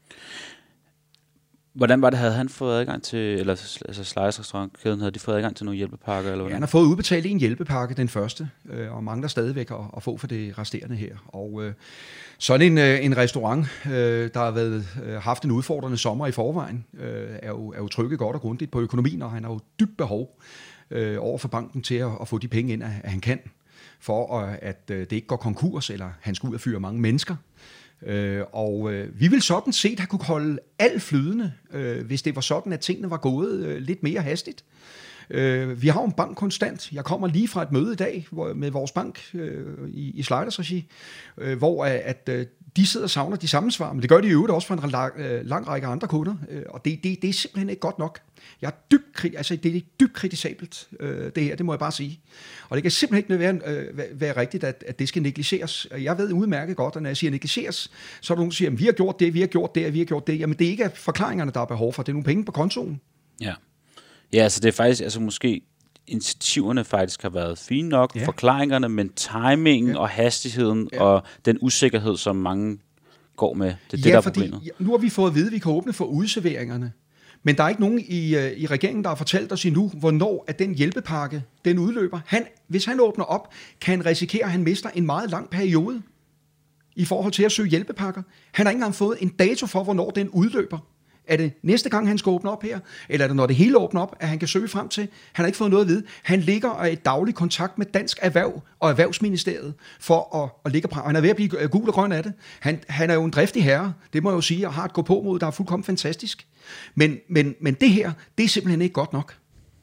Hvordan var det, havde han fået adgang til, eller altså Sliders restaurantkæden, havde de fået adgang til nogle hjælpepakker? Eller ja, han har fået udbetalt en hjælpepakke, den første, øh, og mangler stadigvæk at, at få for det resterende her. Og øh, sådan en, øh, en restaurant, øh, der har været, øh, haft en udfordrende sommer i forvejen, øh, er, jo, er jo trykket godt og grundigt på økonomien, og han har jo dybt behov øh, over for banken til at, at få de penge ind, at, at han kan, for at, at øh, det ikke går konkurs, eller han skal ud og fyre mange mennesker. Øh, og øh, vi vil sådan set have kunne holde alt flydende, øh, hvis det var sådan, at tingene var gået øh, lidt mere hastigt. Øh, vi har jo en bank konstant. Jeg kommer lige fra et møde i dag hvor, med vores bank øh, i, i Sliders regi, øh, hvor at, øh, de sidder og savner de samme svar, men det gør de i øvrigt også for en lang, øh, lang række andre kunder, øh, og det, det, det er simpelthen ikke godt nok. Jeg er dybt, altså det er dybt kritisabelt, øh, det her, det må jeg bare sige. Og det kan simpelthen ikke være, øh, være rigtigt, at, at det skal negligeres. Jeg ved udmærket godt, at når jeg siger negligeres, så er der nogen, der siger, at vi har gjort det, vi har gjort det, og vi har gjort det. Jamen det er ikke forklaringerne, der er behov for, det er nogle penge på kontoen. Ja, ja, altså det er faktisk, altså måske initiativerne faktisk har været fine nok, ja. Forklaringerne, men timingen ja. Og hastigheden ja. Og den usikkerhed, som mange går med, det er ja, det, der er fordi, problemet. Ja, nu har vi fået at vide, at vi kan åbne for udserveringerne, men der er ikke nogen i, i regeringen, der har fortalt os endnu, hvornår at den hjælpepakke, den udløber. Han, hvis han åbner op, kan han risikere, at han mister en meget lang periode i forhold til at søge hjælpepakker. Han har ikke engang fået en dato for, hvornår den udløber. Er det næste gang, han skal åbne op her? Eller er det, når det hele åbner op, at han kan søge frem til? Han har ikke fået noget at vide. Han ligger og er i daglig kontakt med Dansk Erhverv og Erhvervsministeriet for at, at ligge på. Han er ved at blive gul og grøn af det. Han, han er jo en driftig herre, det må jeg jo sige, og har et gå på mod, der er fuldkommen fantastisk. Men, men, men det her, det er simpelthen ikke godt nok.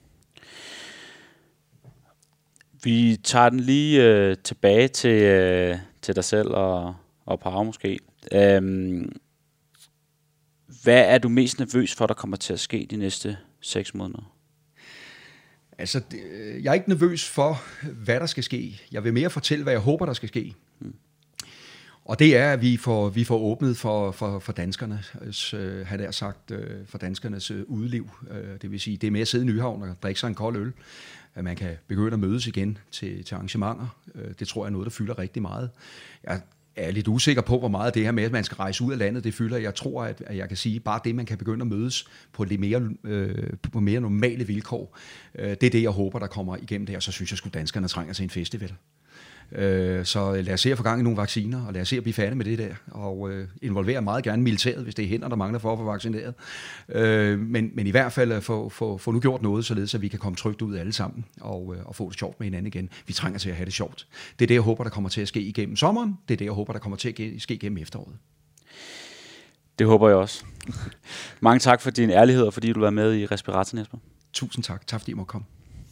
Vi tager den lige øh, tilbage til, øh, til dig selv og, og Pau måske. Øhm, Hvad er du mest nervøs for, der kommer til at ske de næste seks måneder? Altså, jeg er ikke nervøs for, hvad der skal ske. Jeg vil mere fortælle, hvad jeg håber, der skal ske. Hmm. Og det er, at vi får, vi får åbnet for, for, for danskerne, øh, han har sagt, øh, for danskernes øh, udeliv. Øh, det vil sige, det er med at sidde i Nyhavn og drikke sig en kold øl. At man kan begynde at mødes igen til, til arrangementer. Øh, det tror jeg er noget, der fylder rigtig meget. Jeg Jeg er lidt usikker på, hvor meget det her med, at man skal rejse ud af landet, det fylder. Jeg tror, at jeg kan sige, bare det, man kan begynde at mødes på lidt mere, øh, på mere normale vilkår, øh, det er det, jeg håber, der kommer igennem det, og så synes jeg, at danskerne trænger til en festival. Øh, så lad os se at få gang i nogle vacciner, og lad os se at blive færdige med det der, og øh, involvere meget gerne militæret, hvis det er hænder, der mangler for at få vaccineret. Øh, men, men i hvert fald få, få, få nu gjort noget, således at vi kan komme trygt ud alle sammen, og, øh, og få det sjovt med hinanden igen. Vi trænger til at have det sjovt. Det er det, jeg håber, der kommer til at ske igennem sommeren. Det er det, jeg håber, der kommer til at ske igennem efteråret. Det håber jeg også. Mange tak for din ærlighed, og fordi du var med i Respiratoren, Jesper. Tusind tak. Tak fordi I måtte komme.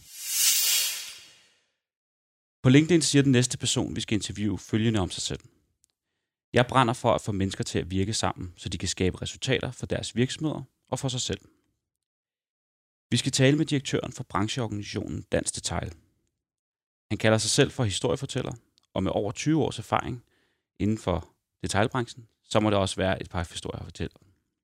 På LinkedIn siger den næste person, vi skal interviewe, følgende om sig selv. Jeg brænder for at få mennesker til at virke sammen, så de kan skabe resultater for deres virksomheder og for sig selv. Vi skal tale med direktøren for brancheorganisationen Dansk Detail. Han kalder sig selv for historiefortæller, og med over tyve års erfaring inden for detailbranchen, så må det også være et par historier at fortælle.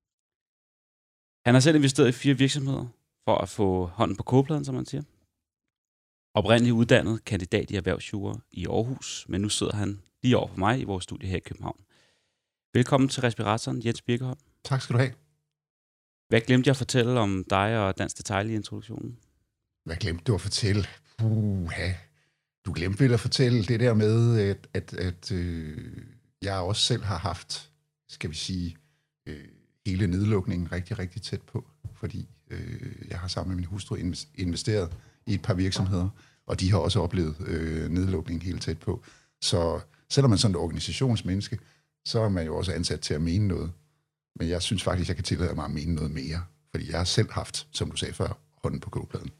Han har selv investeret i fire virksomheder for at få hånden på kogepladen, som man siger. Oprindeligt uddannet kandidat i erhvervsjura i Aarhus, men nu sidder han lige over for mig i vores studie her i København. Velkommen til Respiratoren, Jens Birkeholm. Tak skal du have. Hvad glemte jeg at fortælle om dig og Dansk Detail i introduktionen? Hvad glemte du at fortælle? Puha. Du glemte vel at fortælle det der med, at, at, at øh, jeg også selv har haft, skal vi sige, øh, hele nedlukningen rigtig, rigtig tæt på. Fordi øh, jeg har sammen med min hustru investeret i et par virksomheder, og de har også oplevet øh, nedlukningen helt tæt på. Så selvom man er sådan et organisationsmenneske, så er man jo også ansat til at mene noget. Men jeg synes faktisk, jeg kan tillade mig at mene noget mere, fordi jeg har selv haft, som du sagde før, hånden på kogepladen.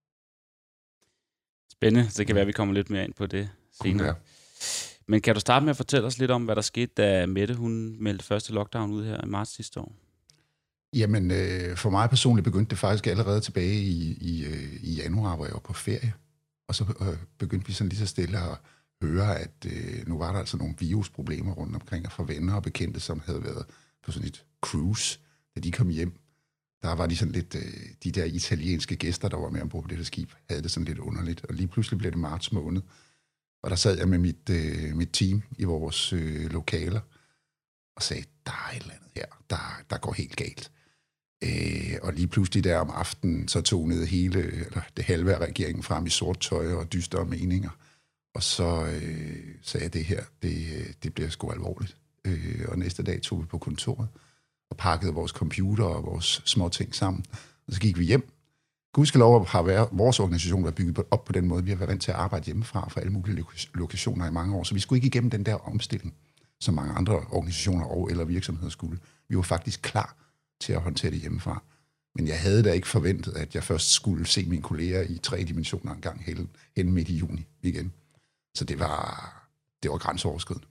Spændende. Det kan være, at vi kommer lidt mere ind på det senere. Ja. Men kan du starte med at fortælle os lidt om, hvad der skete, da Mette hun meldte første lockdown ud her i marts sidste år? Jamen, øh, for mig personligt begyndte det faktisk allerede tilbage i, i, øh, i januar, hvor jeg var på ferie. Og så øh, begyndte vi sådan lige så stille at høre, at øh, nu var der altså nogle virusproblemer rundt omkring, og for venner og bekendte, som havde været på sådan et cruise, da de kom hjem. Der var de sådan lidt, øh, de der italienske gæster, der var med ombord på det der skib, havde det sådan lidt underligt. Og lige pludselig blev det marts måned, og der sad jeg med mit, øh, mit team i vores øh, lokaler, og sagde, der er et eller andet her, der, der går helt galt. Øh, og lige pludselig der om aftenen, så tonede hele, eller det halve af regeringen frem i sort tøj og dystre meninger. Og så øh, sagde jeg, det her, det, det bliver sgu alvorligt. Øh, og næste dag tog vi på kontoret og pakkede vores computer og vores små ting sammen. Og så gik vi hjem. Gudskelov har været, vores organisation været bygget op på den måde. Vi har været vant til at arbejde hjemmefra for alle mulige lokationer i mange år. Så vi skulle ikke igennem den der omstilling, som mange andre organisationer og eller virksomheder skulle. Vi var faktisk klar til at håndtere det hjemmefra. Men jeg havde da ikke forventet, at jeg først skulle se mine kolleger i tre dimensioner en gang hen, hen midt i juni igen. Så det var, det var grænseoverskridende.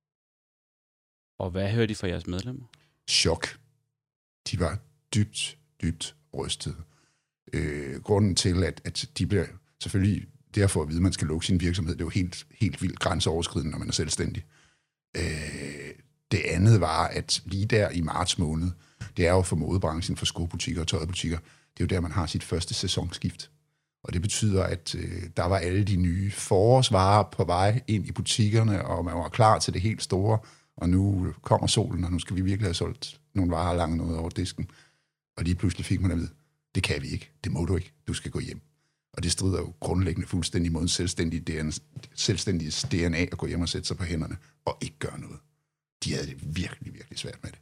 Og hvad hørte de fra jeres medlemmer? Chok. De var dybt, dybt rystede. Øh, grunden til, at, at de bliver selvfølgelig derfor at vide, at man skal lukke sin virksomhed, det er jo helt, helt vildt grænseoverskridende, når man er selvstændig. Øh, det andet var, at lige der i marts måned, det er jo for modebranchen, for skobutikker og tøjbutikker, det er jo der, man har sit første sæsonskift. Og det betyder, at øh, der var alle de nye forårsvarer på vej ind i butikkerne, og man var klar til det helt store, og nu kommer solen, og nu skal vi virkelig have solgt nogle varer langt noget over disken. Og lige pludselig fik man at vide, det kan vi ikke, det må du ikke, du skal gå hjem. Og det strider jo grundlæggende fuldstændig mod en selvstændig D N A, selvstændig D N A at gå hjem og sætte sig på hænderne og ikke gøre noget. De havde det virkelig, virkelig svært med det.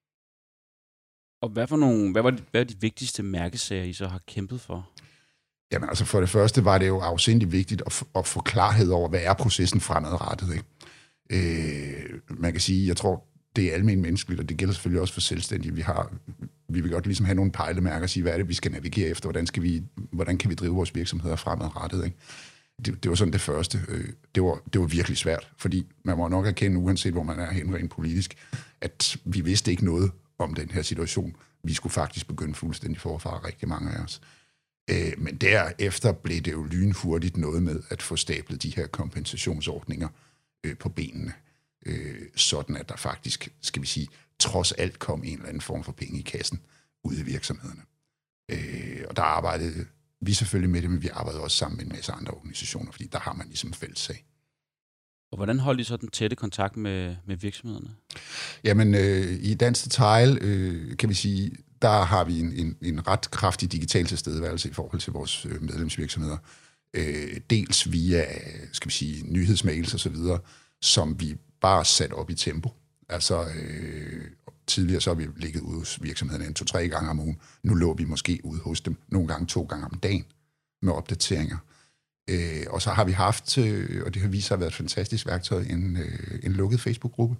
Og hvad, for nogle, hvad, var de, hvad er de vigtigste mærkesager, I så har kæmpet for? Jamen altså for det første var det jo afsindigt vigtigt at, f- at få klarhed over, hvad er processen fremadrettet, ikke? Øh, man kan sige, jeg tror, det er almen menneskeligt, og det gælder selvfølgelig også for selvstændige. Vi, har, vi vil godt ligesom have nogle pejlemærker og sige, hvad er det, vi skal navigere efter, hvordan, skal vi, hvordan kan vi drive vores virksomheder fremadrettet, ikke? Det, det var sådan det første. Det var, det var virkelig svært, fordi man må nok erkende, uanset hvor man er hen rent politisk, at vi vidste ikke noget om den her situation. Vi skulle faktisk begynde fuldstændig forfra, rigtig mange af os. Men derefter blev det jo lynhurtigt noget med at få stablet de her kompensationsordninger på benene, sådan at der faktisk, skal vi sige, trods alt kom en eller anden form for penge i kassen ude i virksomhederne. Og der arbejdede vi selvfølgelig med det, men vi arbejdede også sammen med en masse andre organisationer, fordi der har man ligesom en fælles sag. Og hvordan holdt I så den tætte kontakt med, med virksomhederne? Jamen, øh, i Dansk Detail, øh, kan vi sige, der har vi en, en, en ret kraftig digital tilstedeværelse i forhold til vores øh, medlemsvirksomheder. Øh, dels via, skal vi sige, nyhedsmails og så videre, som vi bare sat op i tempo. Altså, øh, tidligere så har vi ligget ude hos virksomhederne en to-tre gange om ugen. Nu lå vi måske ude hos dem nogle gange to gange om dagen med opdateringer. Øh, og så har vi haft, øh, og det har vist sig at være et fantastisk værktøj, en, øh, en lukket Facebook-gruppe,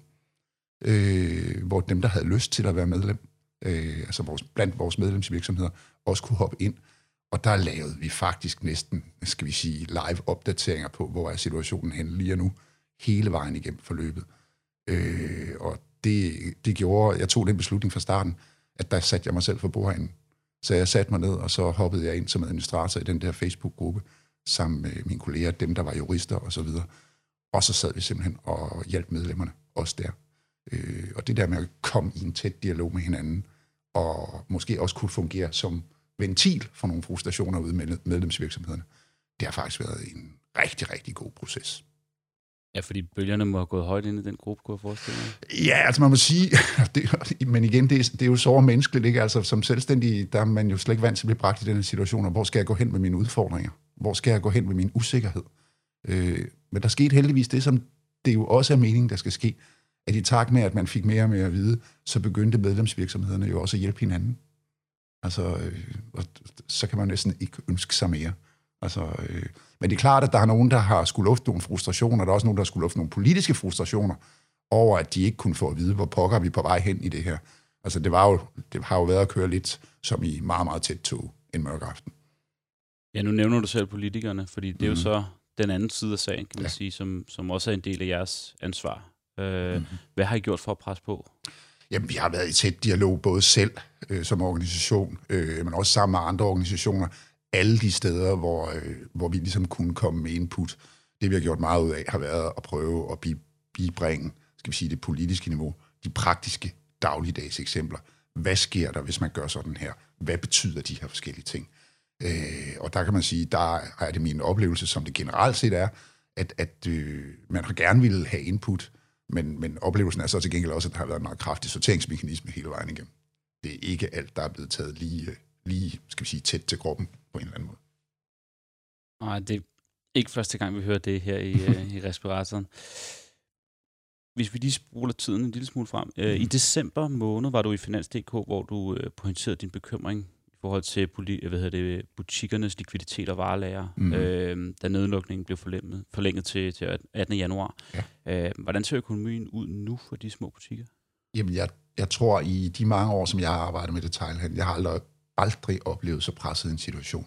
øh, hvor dem, der havde lyst til at være medlem, øh, altså vores, blandt vores medlemsvirksomheder, også kunne hoppe ind. Og der lavede vi faktisk næsten, skal vi sige, live-opdateringer på, hvor er situationen henne lige nu, hele vejen igennem forløbet. Øh, og det, det gjorde, jeg tog den beslutning fra starten, at der satte jeg mig selv for bordenden Så jeg satte mig ned, og så hoppede jeg ind som administrator i den der Facebook-gruppe, sammen med mine kolleger, dem der var jurister og så videre. Og så sad vi simpelthen og hjalp medlemmerne, også der. Øh, og det der med at komme i en tæt dialog med hinanden, og måske også kunne fungere som ventil for nogle frustrationer ude med medlemsvirksomhederne, det har faktisk været en rigtig, rigtig god proces. Ja, fordi bølgerne må have gået højt ind i den gruppe, kunne jeg forestille mig. Ja, altså man må sige, det, men igen, det er, det er jo så menneskeligt, ikke? Altså som selvstændig, der er man jo slet ikke vant til at blive bragt i den her situation, hvor skal jeg gå hen med mine udfordringer? Hvor skal jeg gå hen med min usikkerhed? Øh, men der skete heldigvis det, som det jo også er meningen, der skal ske, at i takt med, at man fik mere og mere at vide, så begyndte medlemsvirksomhederne jo også at hjælpe hinanden. Altså, øh, så kan man næsten ikke ønske sig mere. Altså, øh, men det er klart, at der er nogen, der har skulle lufte nogle frustrationer, der er også nogen, der har skulle lufte nogle politiske frustrationer over, at de ikke kunne få at vide, hvor pokker vi på vej hen i det her. Altså, det, var jo, det har jo været at køre lidt som i meget, meget tæt tog en mørk aften. Ja, nu nævner du selv politikerne, fordi det er mm. jo så den anden side af sagen, kan man ja. sige, som, som også er en del af jeres ansvar. Øh, mm. Hvad har I gjort for at presse på? Jamen, vi har været i tæt dialog, både selv øh, som organisation, øh, men også sammen med andre organisationer, alle de steder, hvor, øh, hvor vi ligesom kunne komme med input. Det, vi har gjort meget ud af, har været at prøve at bibringe, skal vi sige, det politiske niveau, de praktiske dagligdags eksempler. Hvad sker der, hvis man gør sådan her? Hvad betyder de her forskellige ting? Øh, og der kan man sige, der er det min oplevelse, som det generelt set er, at, at øh, man har gerne ville have input, men, men oplevelsen er så til gengæld også, at der har været en meget kraftig sorteringsmekanisme hele vejen igennem. Det er ikke alt, der er blevet taget lige, lige skal vi sige, tæt til kroppen på en eller anden måde. Nej, det er ikke første gang, vi hører det her i, uh, i respiratoren. Hvis vi lige spoler tiden en lille smule frem. Uh, mm. I december måned var du i Finans punktum d k, hvor du uh, pointerede din bekymring i forhold til poli- hvad hedder det, butikkernes likviditet og varelager, mm. uh, da nedlukningen blev forlænget, forlænget til, til attende januar. Ja. Uh, hvordan ser økonomien ud nu for de små butikker? Jamen, jeg, jeg tror, i de mange år, som jeg har arbejdet med detailhandel, jeg har aldrig, aldrig oplevet så presset en situation.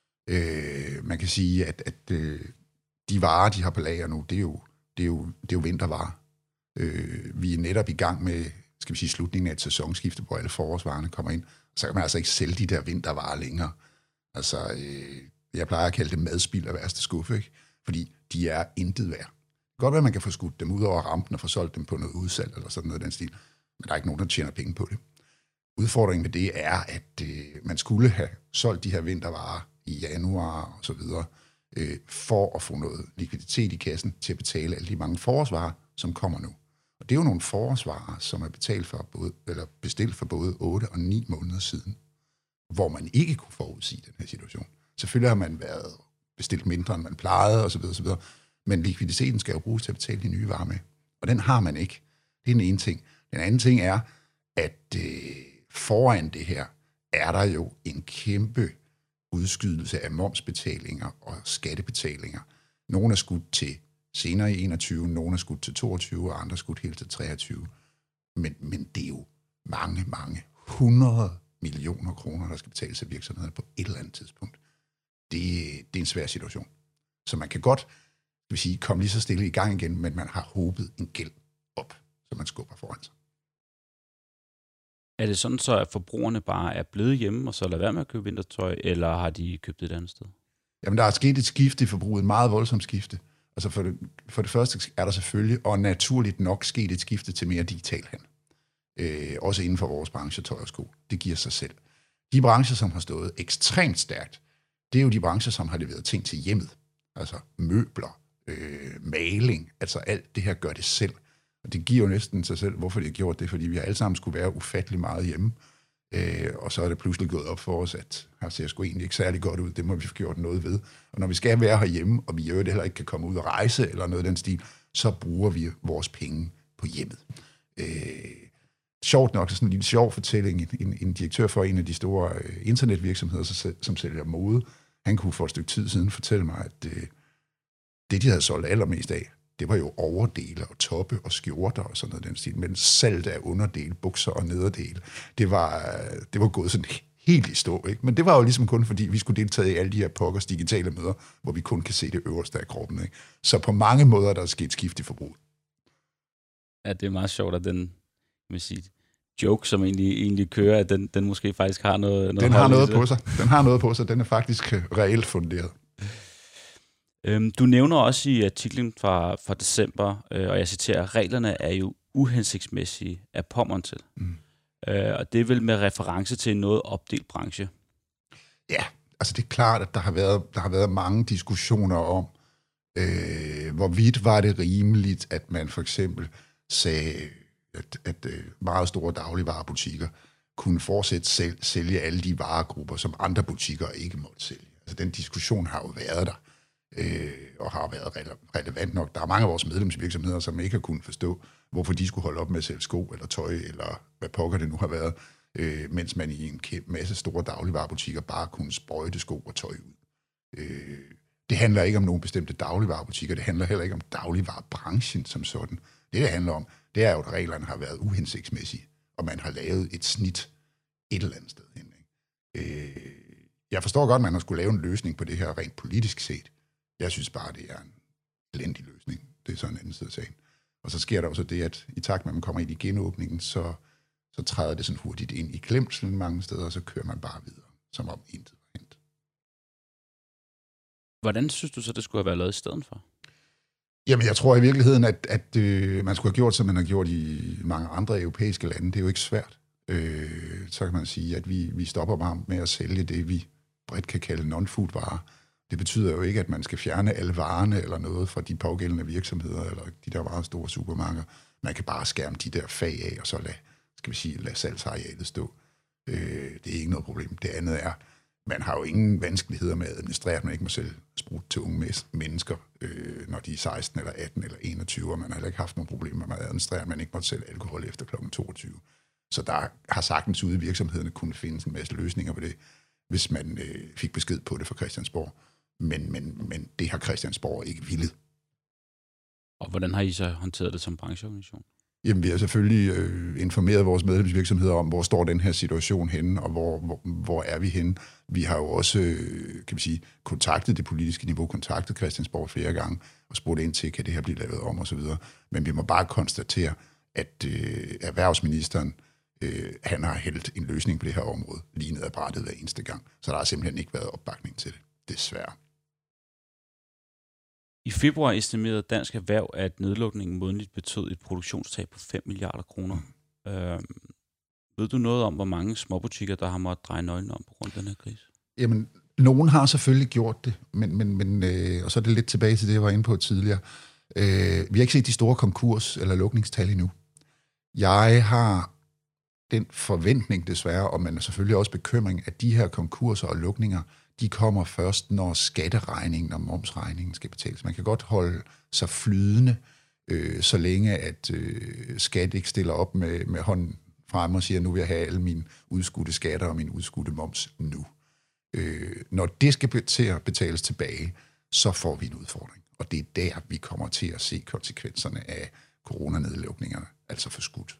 Øh, man kan sige, at, at øh, de varer, de har på lager nu, det er jo, det er jo, det er jo vintervarer. Øh, vi er netop i gang med, skal vi sige, slutningen af et sæsonskifte, hvor alle forårsvarerne kommer ind. Så kan man altså ikke sælge de der vintervarer længere. Altså, øh, jeg plejer at kalde det madspild af værste skuffe, ikke? Fordi de er intet værd. Det kan godt være, at man kan få skudt dem ud over rampen og få solgt dem på noget udsalg eller sådan noget af den stil, men der er ikke nogen, der tjener penge på det. Udfordringen med det er, at øh, man skulle have solgt de her vintervarer i januar og så videre, øh, for at få noget likviditet i kassen til at betale alle de mange forårsvarer, som kommer nu. Og det er jo nogle forårsvarer, som er betalt for både, eller bestilt for både otte og ni måneder siden, hvor man ikke kunne forudsige den her situation. Selvfølgelig har man været bestilt mindre, end man plejede og så videre, og så videre, men likviditeten skal jo bruges til at betale de nye varer med. Og den har man ikke. Det er den ene ting. Den anden ting er, at øh, foran det her er der jo en kæmpe udskydelse af momsbetalinger og skattebetalinger. Nogle er skudt til senere i enogtyve, nogle er skudt til toogtyve, og andre er skudt helt til treogtyve. Men, men det er jo mange, mange hundrede millioner kroner, der skal betales af virksomheder på et eller andet tidspunkt. Det, det er en svær situation. Så man kan godt, skal vi sige, komme lige så stille i gang igen, men man har håbet en gæld op, så man skubber foran sig. Er det sådan så, at forbrugerne bare er blevet hjemme, og så lader være med at købe vintertøj, eller har de købt et andet sted? Jamen, der er sket et skifte i forbruget, et meget voldsomt skifte. Altså for det, for det første er der selvfølgelig, og naturligt nok, sket et skifte til mere digital handel. Øh, også inden for vores branche, tøj og sko. Det giver sig selv. De brancher, som har stået ekstremt stærkt, det er jo de brancher, som har leveret ting til hjemmet. Altså møbler, øh, maling, altså alt det her gør det selv. Og det giver jo næsten sig selv, hvorfor de har gjort det, fordi vi alle sammen skulle være ufattelig meget hjemme. Øh, og så er det pludselig gået op for os, at her ser sgu egentlig ikke særlig godt ud, det må vi få gjort noget ved. Og når vi skal være herhjemme, og vi jo det heller ikke kan komme ud og rejse, eller noget af den stil, så bruger vi vores penge på hjemmet. Øh, sjovt nok, så sådan en lille sjov fortælling, en, en direktør for en af de store øh, internetvirksomheder, som sælger mode, han kunne for et stykke tid siden fortælle mig, at øh, det, de havde solgt allermest af, det var jo overdele og toppe og skjorter og sådan noget den stil, men salg af underdel, bukser og nederdel, det var, det var gået sådan helt i stå, ikke? Men det var jo ligesom kun fordi, vi skulle deltage i alle de her pokkers digitale møder, hvor vi kun kan se det øverste af kroppen, ikke? Så på mange måder der er sket skift i forbruget. Ja, det er meget sjovt, at den, vil sige, joke, som egentlig, egentlig kører, at den, den måske faktisk har noget, noget Den har hold i noget sig. på sig. Den har noget på sig. Den er faktisk reelt funderet. Øhm, du nævner også i artiklen fra, fra december, øh, og jeg citerer, reglerne er jo uhensigtsmæssige af Pommern til. Mm. Øh, og det er vel med reference til en noget opdelt branche. Ja, altså det er klart, at der har været, der har været mange diskussioner om, øh, hvorvidt var det rimeligt, at man for eksempel sagde, at, at øh, meget store dagligvarebutikker kunne fortsætte selv, sælge alle de varegrupper, som andre butikker ikke måtte sælge. Altså den diskussion har jo været der, øh, og har været rele- relevant nok. Der er mange af vores medlemsvirksomheder, som ikke har kunnet forstå, hvorfor de skulle holde op med at sælge sko eller tøj, eller hvad pokker det nu har været, øh, mens man i en kæmpe masse store dagligvarebutikker bare kunne sprøjte sko og tøj ud. Øh, det handler ikke om nogen bestemte dagligvarebutikker, det handler heller ikke om dagligvarebranchen som sådan. Det, det handler om, det er jo, at reglerne har været uhensigtsmæssige, og man har lavet et snit et eller andet sted hen. Øh, jeg forstår godt, at man har skulle lave en løsning på det her rent politisk set. Jeg synes bare, det er en elendig løsning. Det er sådan en anden side af sagen. Og så sker der også det, at i takt med, at man kommer ind i genåbningen, så, så træder det sådan hurtigt ind i glemslen mange steder, og så kører man bare videre, som om intet var hent. Hvordan synes du så, det skulle have været lavet i stedet for? Jamen, jeg tror i virkeligheden, at, at øh, man skulle have gjort, som man har gjort i mange andre europæiske lande. Det er jo ikke svært. Øh, så kan man sige, at vi, vi stopper bare med at sælge det, vi bredt kan kalde non-food-varer. Det betyder jo ikke, at man skal fjerne alle varerne eller noget fra de pågældende virksomheder eller de der meget store supermarkeder. Man kan bare skærme de der fag af, og så lade, skal vi sige, lade salgsarealet stå. Øh, det er ikke noget problem. Det andet er, man har jo ingen vanskeligheder med at administrere, at man ikke må sælge sprut til unge mennesker, øh, når de er seksten eller atten eller enogtyve, og man har heller ikke haft nogen problemer med at administrere, at man ikke må sælge alkohol efter klokken toogtyve. Så der har sagtens ude i virksomhederne kunne findes en masse løsninger på det, hvis man øh, fik besked på det fra Christiansborg. Men, men, men det har Christiansborg ikke villet. Og hvordan har I så håndteret det som brancheorganisation? Jamen, vi har selvfølgelig øh, informeret vores medlemsvirksomheder om, hvor står den her situation henne, og hvor, hvor, hvor er vi henne. Vi har jo også, øh, kan vi sige, kontaktet det politiske niveau, kontaktet Christiansborg flere gange, og spurgt ind til, kan det her blive lavet om, og så videre. Men vi må bare konstatere, at øh, erhvervsministeren, øh, han har hældt en løsning på det her område, lige ned ad brættet hver eneste gang. Så der har simpelthen ikke været opbakning til det, desværre. I februar estimerede Dansk Erhverv, at nedlukningen månedligt betød et produktionstab på fem milliarder kroner. Mm. Øh, ved du noget om, hvor mange småbutikker, der har måttet dreje nøglen om på grund af den her krise? Jamen, nogen har selvfølgelig gjort det, men, men, men øh, og så er det lidt tilbage til det, jeg var inde på tidligere. Øh, vi har ikke set de store konkurs- eller lukningstal endnu. Jeg har den forventning desværre, og man er selvfølgelig også bekymring, at de her konkurser og lukninger, de kommer først, når skatteregningen og momsregningen skal betales. Man kan godt holde sig flydende, øh, så længe at øh, skat ikke stiller op med, med hånden frem og siger, nu vil jeg have alle mine udskudte skatter og min udskudte moms nu. Øh, når det skal betales tilbage, så får vi en udfordring. Og det er der, vi kommer til at se konsekvenserne af coronanedlukningerne, altså for skudt.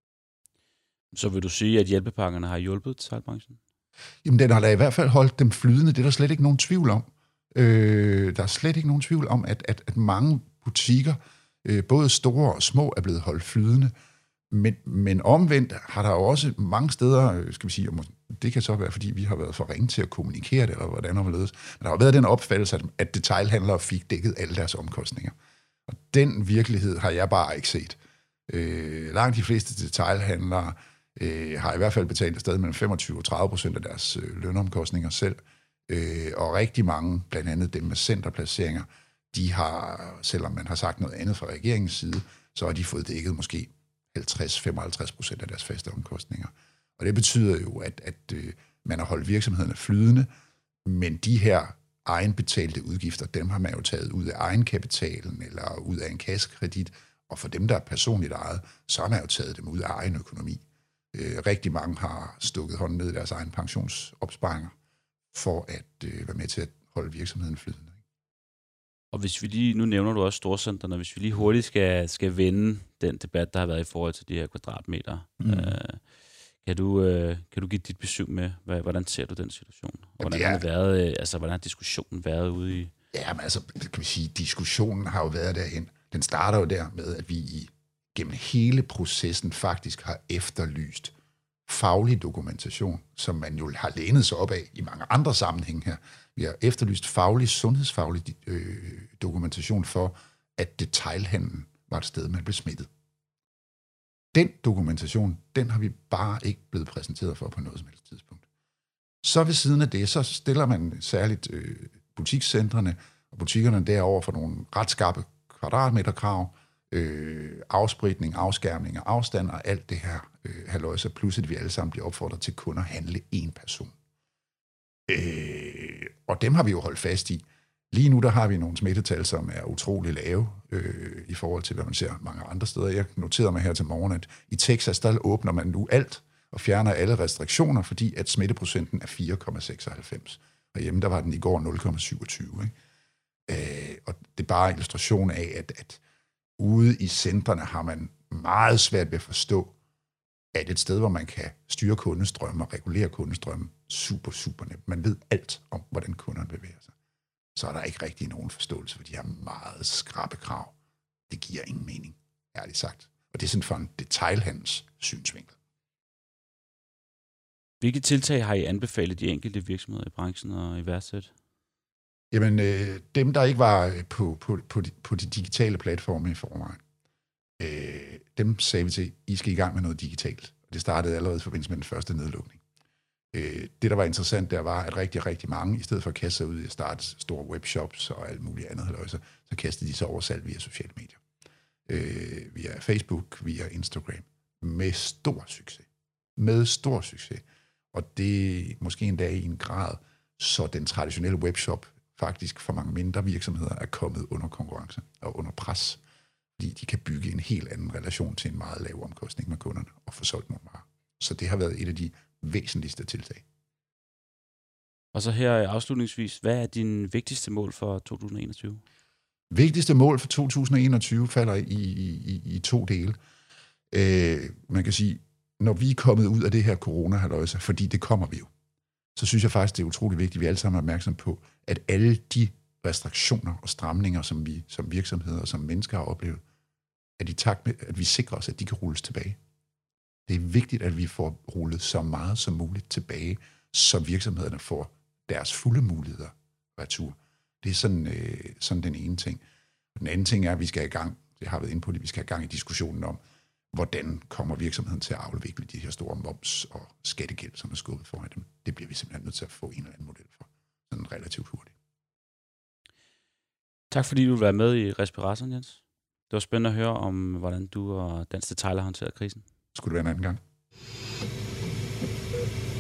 Så vil du sige, at hjælpepakkerne har hjulpet detailbranchen? Jamen, den har da i hvert fald holdt dem flydende. Det er der slet ikke nogen tvivl om. Øh, der er slet ikke nogen tvivl om, at, at, at mange butikker, øh, både store og små, er blevet holdt flydende. Men, men omvendt har der jo også mange steder, skal vi sige, det kan så være, fordi vi har været for ringe til at kommunikere det, eller hvordan har ledes. Men der har været den opfattelse, at, at detailhandlere fik dækket alle deres omkostninger. Og den virkelighed har jeg bare ikke set. Øh, langt de fleste detailhandlere øh, har i hvert fald betalt et sted mellem femogtyve og tredive procent af deres øh, lønomkostninger selv. Øh, og rigtig mange, blandt andet dem med centerplaceringer, de har, selvom man har sagt noget andet fra regeringens side, så har de fået dækket måske halvtreds til femoghalvtreds procent af deres faste omkostninger. Og det betyder jo, at, at øh, man har holdt virksomhederne flydende, men de her egenbetalte udgifter, dem har man jo taget ud af egenkapitalen eller ud af en kassekredit, og for dem, der er personligt ejet, så har man jo taget dem ud af egen økonomi. Øh, rigtig mange har stukket hånden ned i deres egen pensionsopsparinger for at øh, være med til at holde virksomheden flydende. Og hvis vi lige, nu nævner du også storcentrene, hvis vi lige hurtigt skal, skal vende den debat, der har været i forhold til de her kvadratmeter, mm. øh, kan, du, øh, kan du give dit besøg med, hvad, hvordan ser du den situation? Og hvordan, er, har det været, øh, altså, hvordan har diskussionen været ude i? Ja, men altså, kan vi sige, diskussionen har jo været derhen. Den starter jo der med, at vi i gennem hele processen faktisk har efterlyst faglig dokumentation, som man jo har lænet sig op af i mange andre sammenhænge her. Vi har efterlyst faglig, sundhedsfaglig øh, dokumentation for, at detailhandlen var et sted, man blev smittet. Den dokumentation, den har vi bare ikke blevet præsenteret for på noget som helst tidspunkt. Så ved siden af det, så stiller man særligt øh, butikscentrene og butikkerne derover for nogle ret skarpe kvadratmeterkrav, øh, afspritning, afskærmning og afstand og alt det her øh, halløjse, plus at vi alle sammen bliver opfordret til kun at handle én person. Øh, og dem har vi jo holdt fast i. Lige nu der har vi nogle smittetal, som er utrolig lave øh, i forhold til, hvad man ser mange andre steder. Jeg noterede mig her til morgen, at i Texas, der åbner man nu alt og fjerner alle restriktioner, fordi at smitteprocenten er fire komma seksoghalvfems. Og hjemme, der var den i går nul komma syvogtyve. Ikke? Øh, og det er bare en illustration af, at, at ude i centrene har man meget svært ved at forstå, at et sted, hvor man kan styre kundestrømme og regulere kundestrømme, super, super nemt. Man ved alt om, hvordan kunderne bevæger sig. Så er der ikke rigtig nogen forståelse for de her meget skrappe krav. Det giver ingen mening, ærligt sagt. Og det er sådan for en detailhandels synsvinkel. Hvilke tiltag har I anbefalet de enkelte virksomheder i branchen og iværksætte? Jamen, øh, dem, der ikke var på, på, på, de, på de digitale platforme i forvejen, øh, dem sagde vi til, I skal i gang med noget digitalt. Og det startede allerede i forbindelse med den første nedlukning. Øh, det, der var interessant, der var, at rigtig, rigtig mange, i stedet for at kaste sig ud i at starte store webshops og alt muligt andet, så, så kastede de sig over salg via sociale medier. Øh, via Facebook, via Instagram. Med stor succes. Med stor succes. Og det måske endda i en grad, så den traditionelle webshop faktisk for mange mindre virksomheder er kommet under konkurrence og under pres, fordi de kan bygge en helt anden relation til en meget lav omkostning med kunderne og få solgt nogle varer. Så det har været et af de væsentligste tiltag. Og så her afslutningsvis, hvad er din vigtigste mål for to tusind og enogtyve? Vigtigste mål for to tusind og enogtyve falder i, i, i to dele. Øh, man kan sige, når vi er kommet ud af det her corona-halløjse, fordi det kommer vi jo, så synes jeg faktisk, det er utrolig vigtigt, at vi alle sammen er opmærksom på, at alle de restriktioner og stramninger, som vi som virksomheder og som mennesker har oplevet, at, i takt med, at vi sikrer os, at de kan rulles tilbage. Det er vigtigt, at vi får rullet så meget som muligt tilbage, så virksomhederne får deres fulde muligheder retur. Det er sådan, øh, sådan den ene ting. Den anden ting er, at vi skal i gang, det har været inde på det, vi skal i gang i diskussionen om, hvordan kommer virksomheden til at afvikle de her store moms- og skattegæld, som er skubbet foran dem. Det bliver vi simpelthen nødt til at få en eller anden model for, sådan relativt hurtigt. Tak fordi du vil være med i Respiratoren, Jens. Det var spændende at høre om, hvordan du og Dansk Detail har håndteret krisen. Skulle det være en anden gang?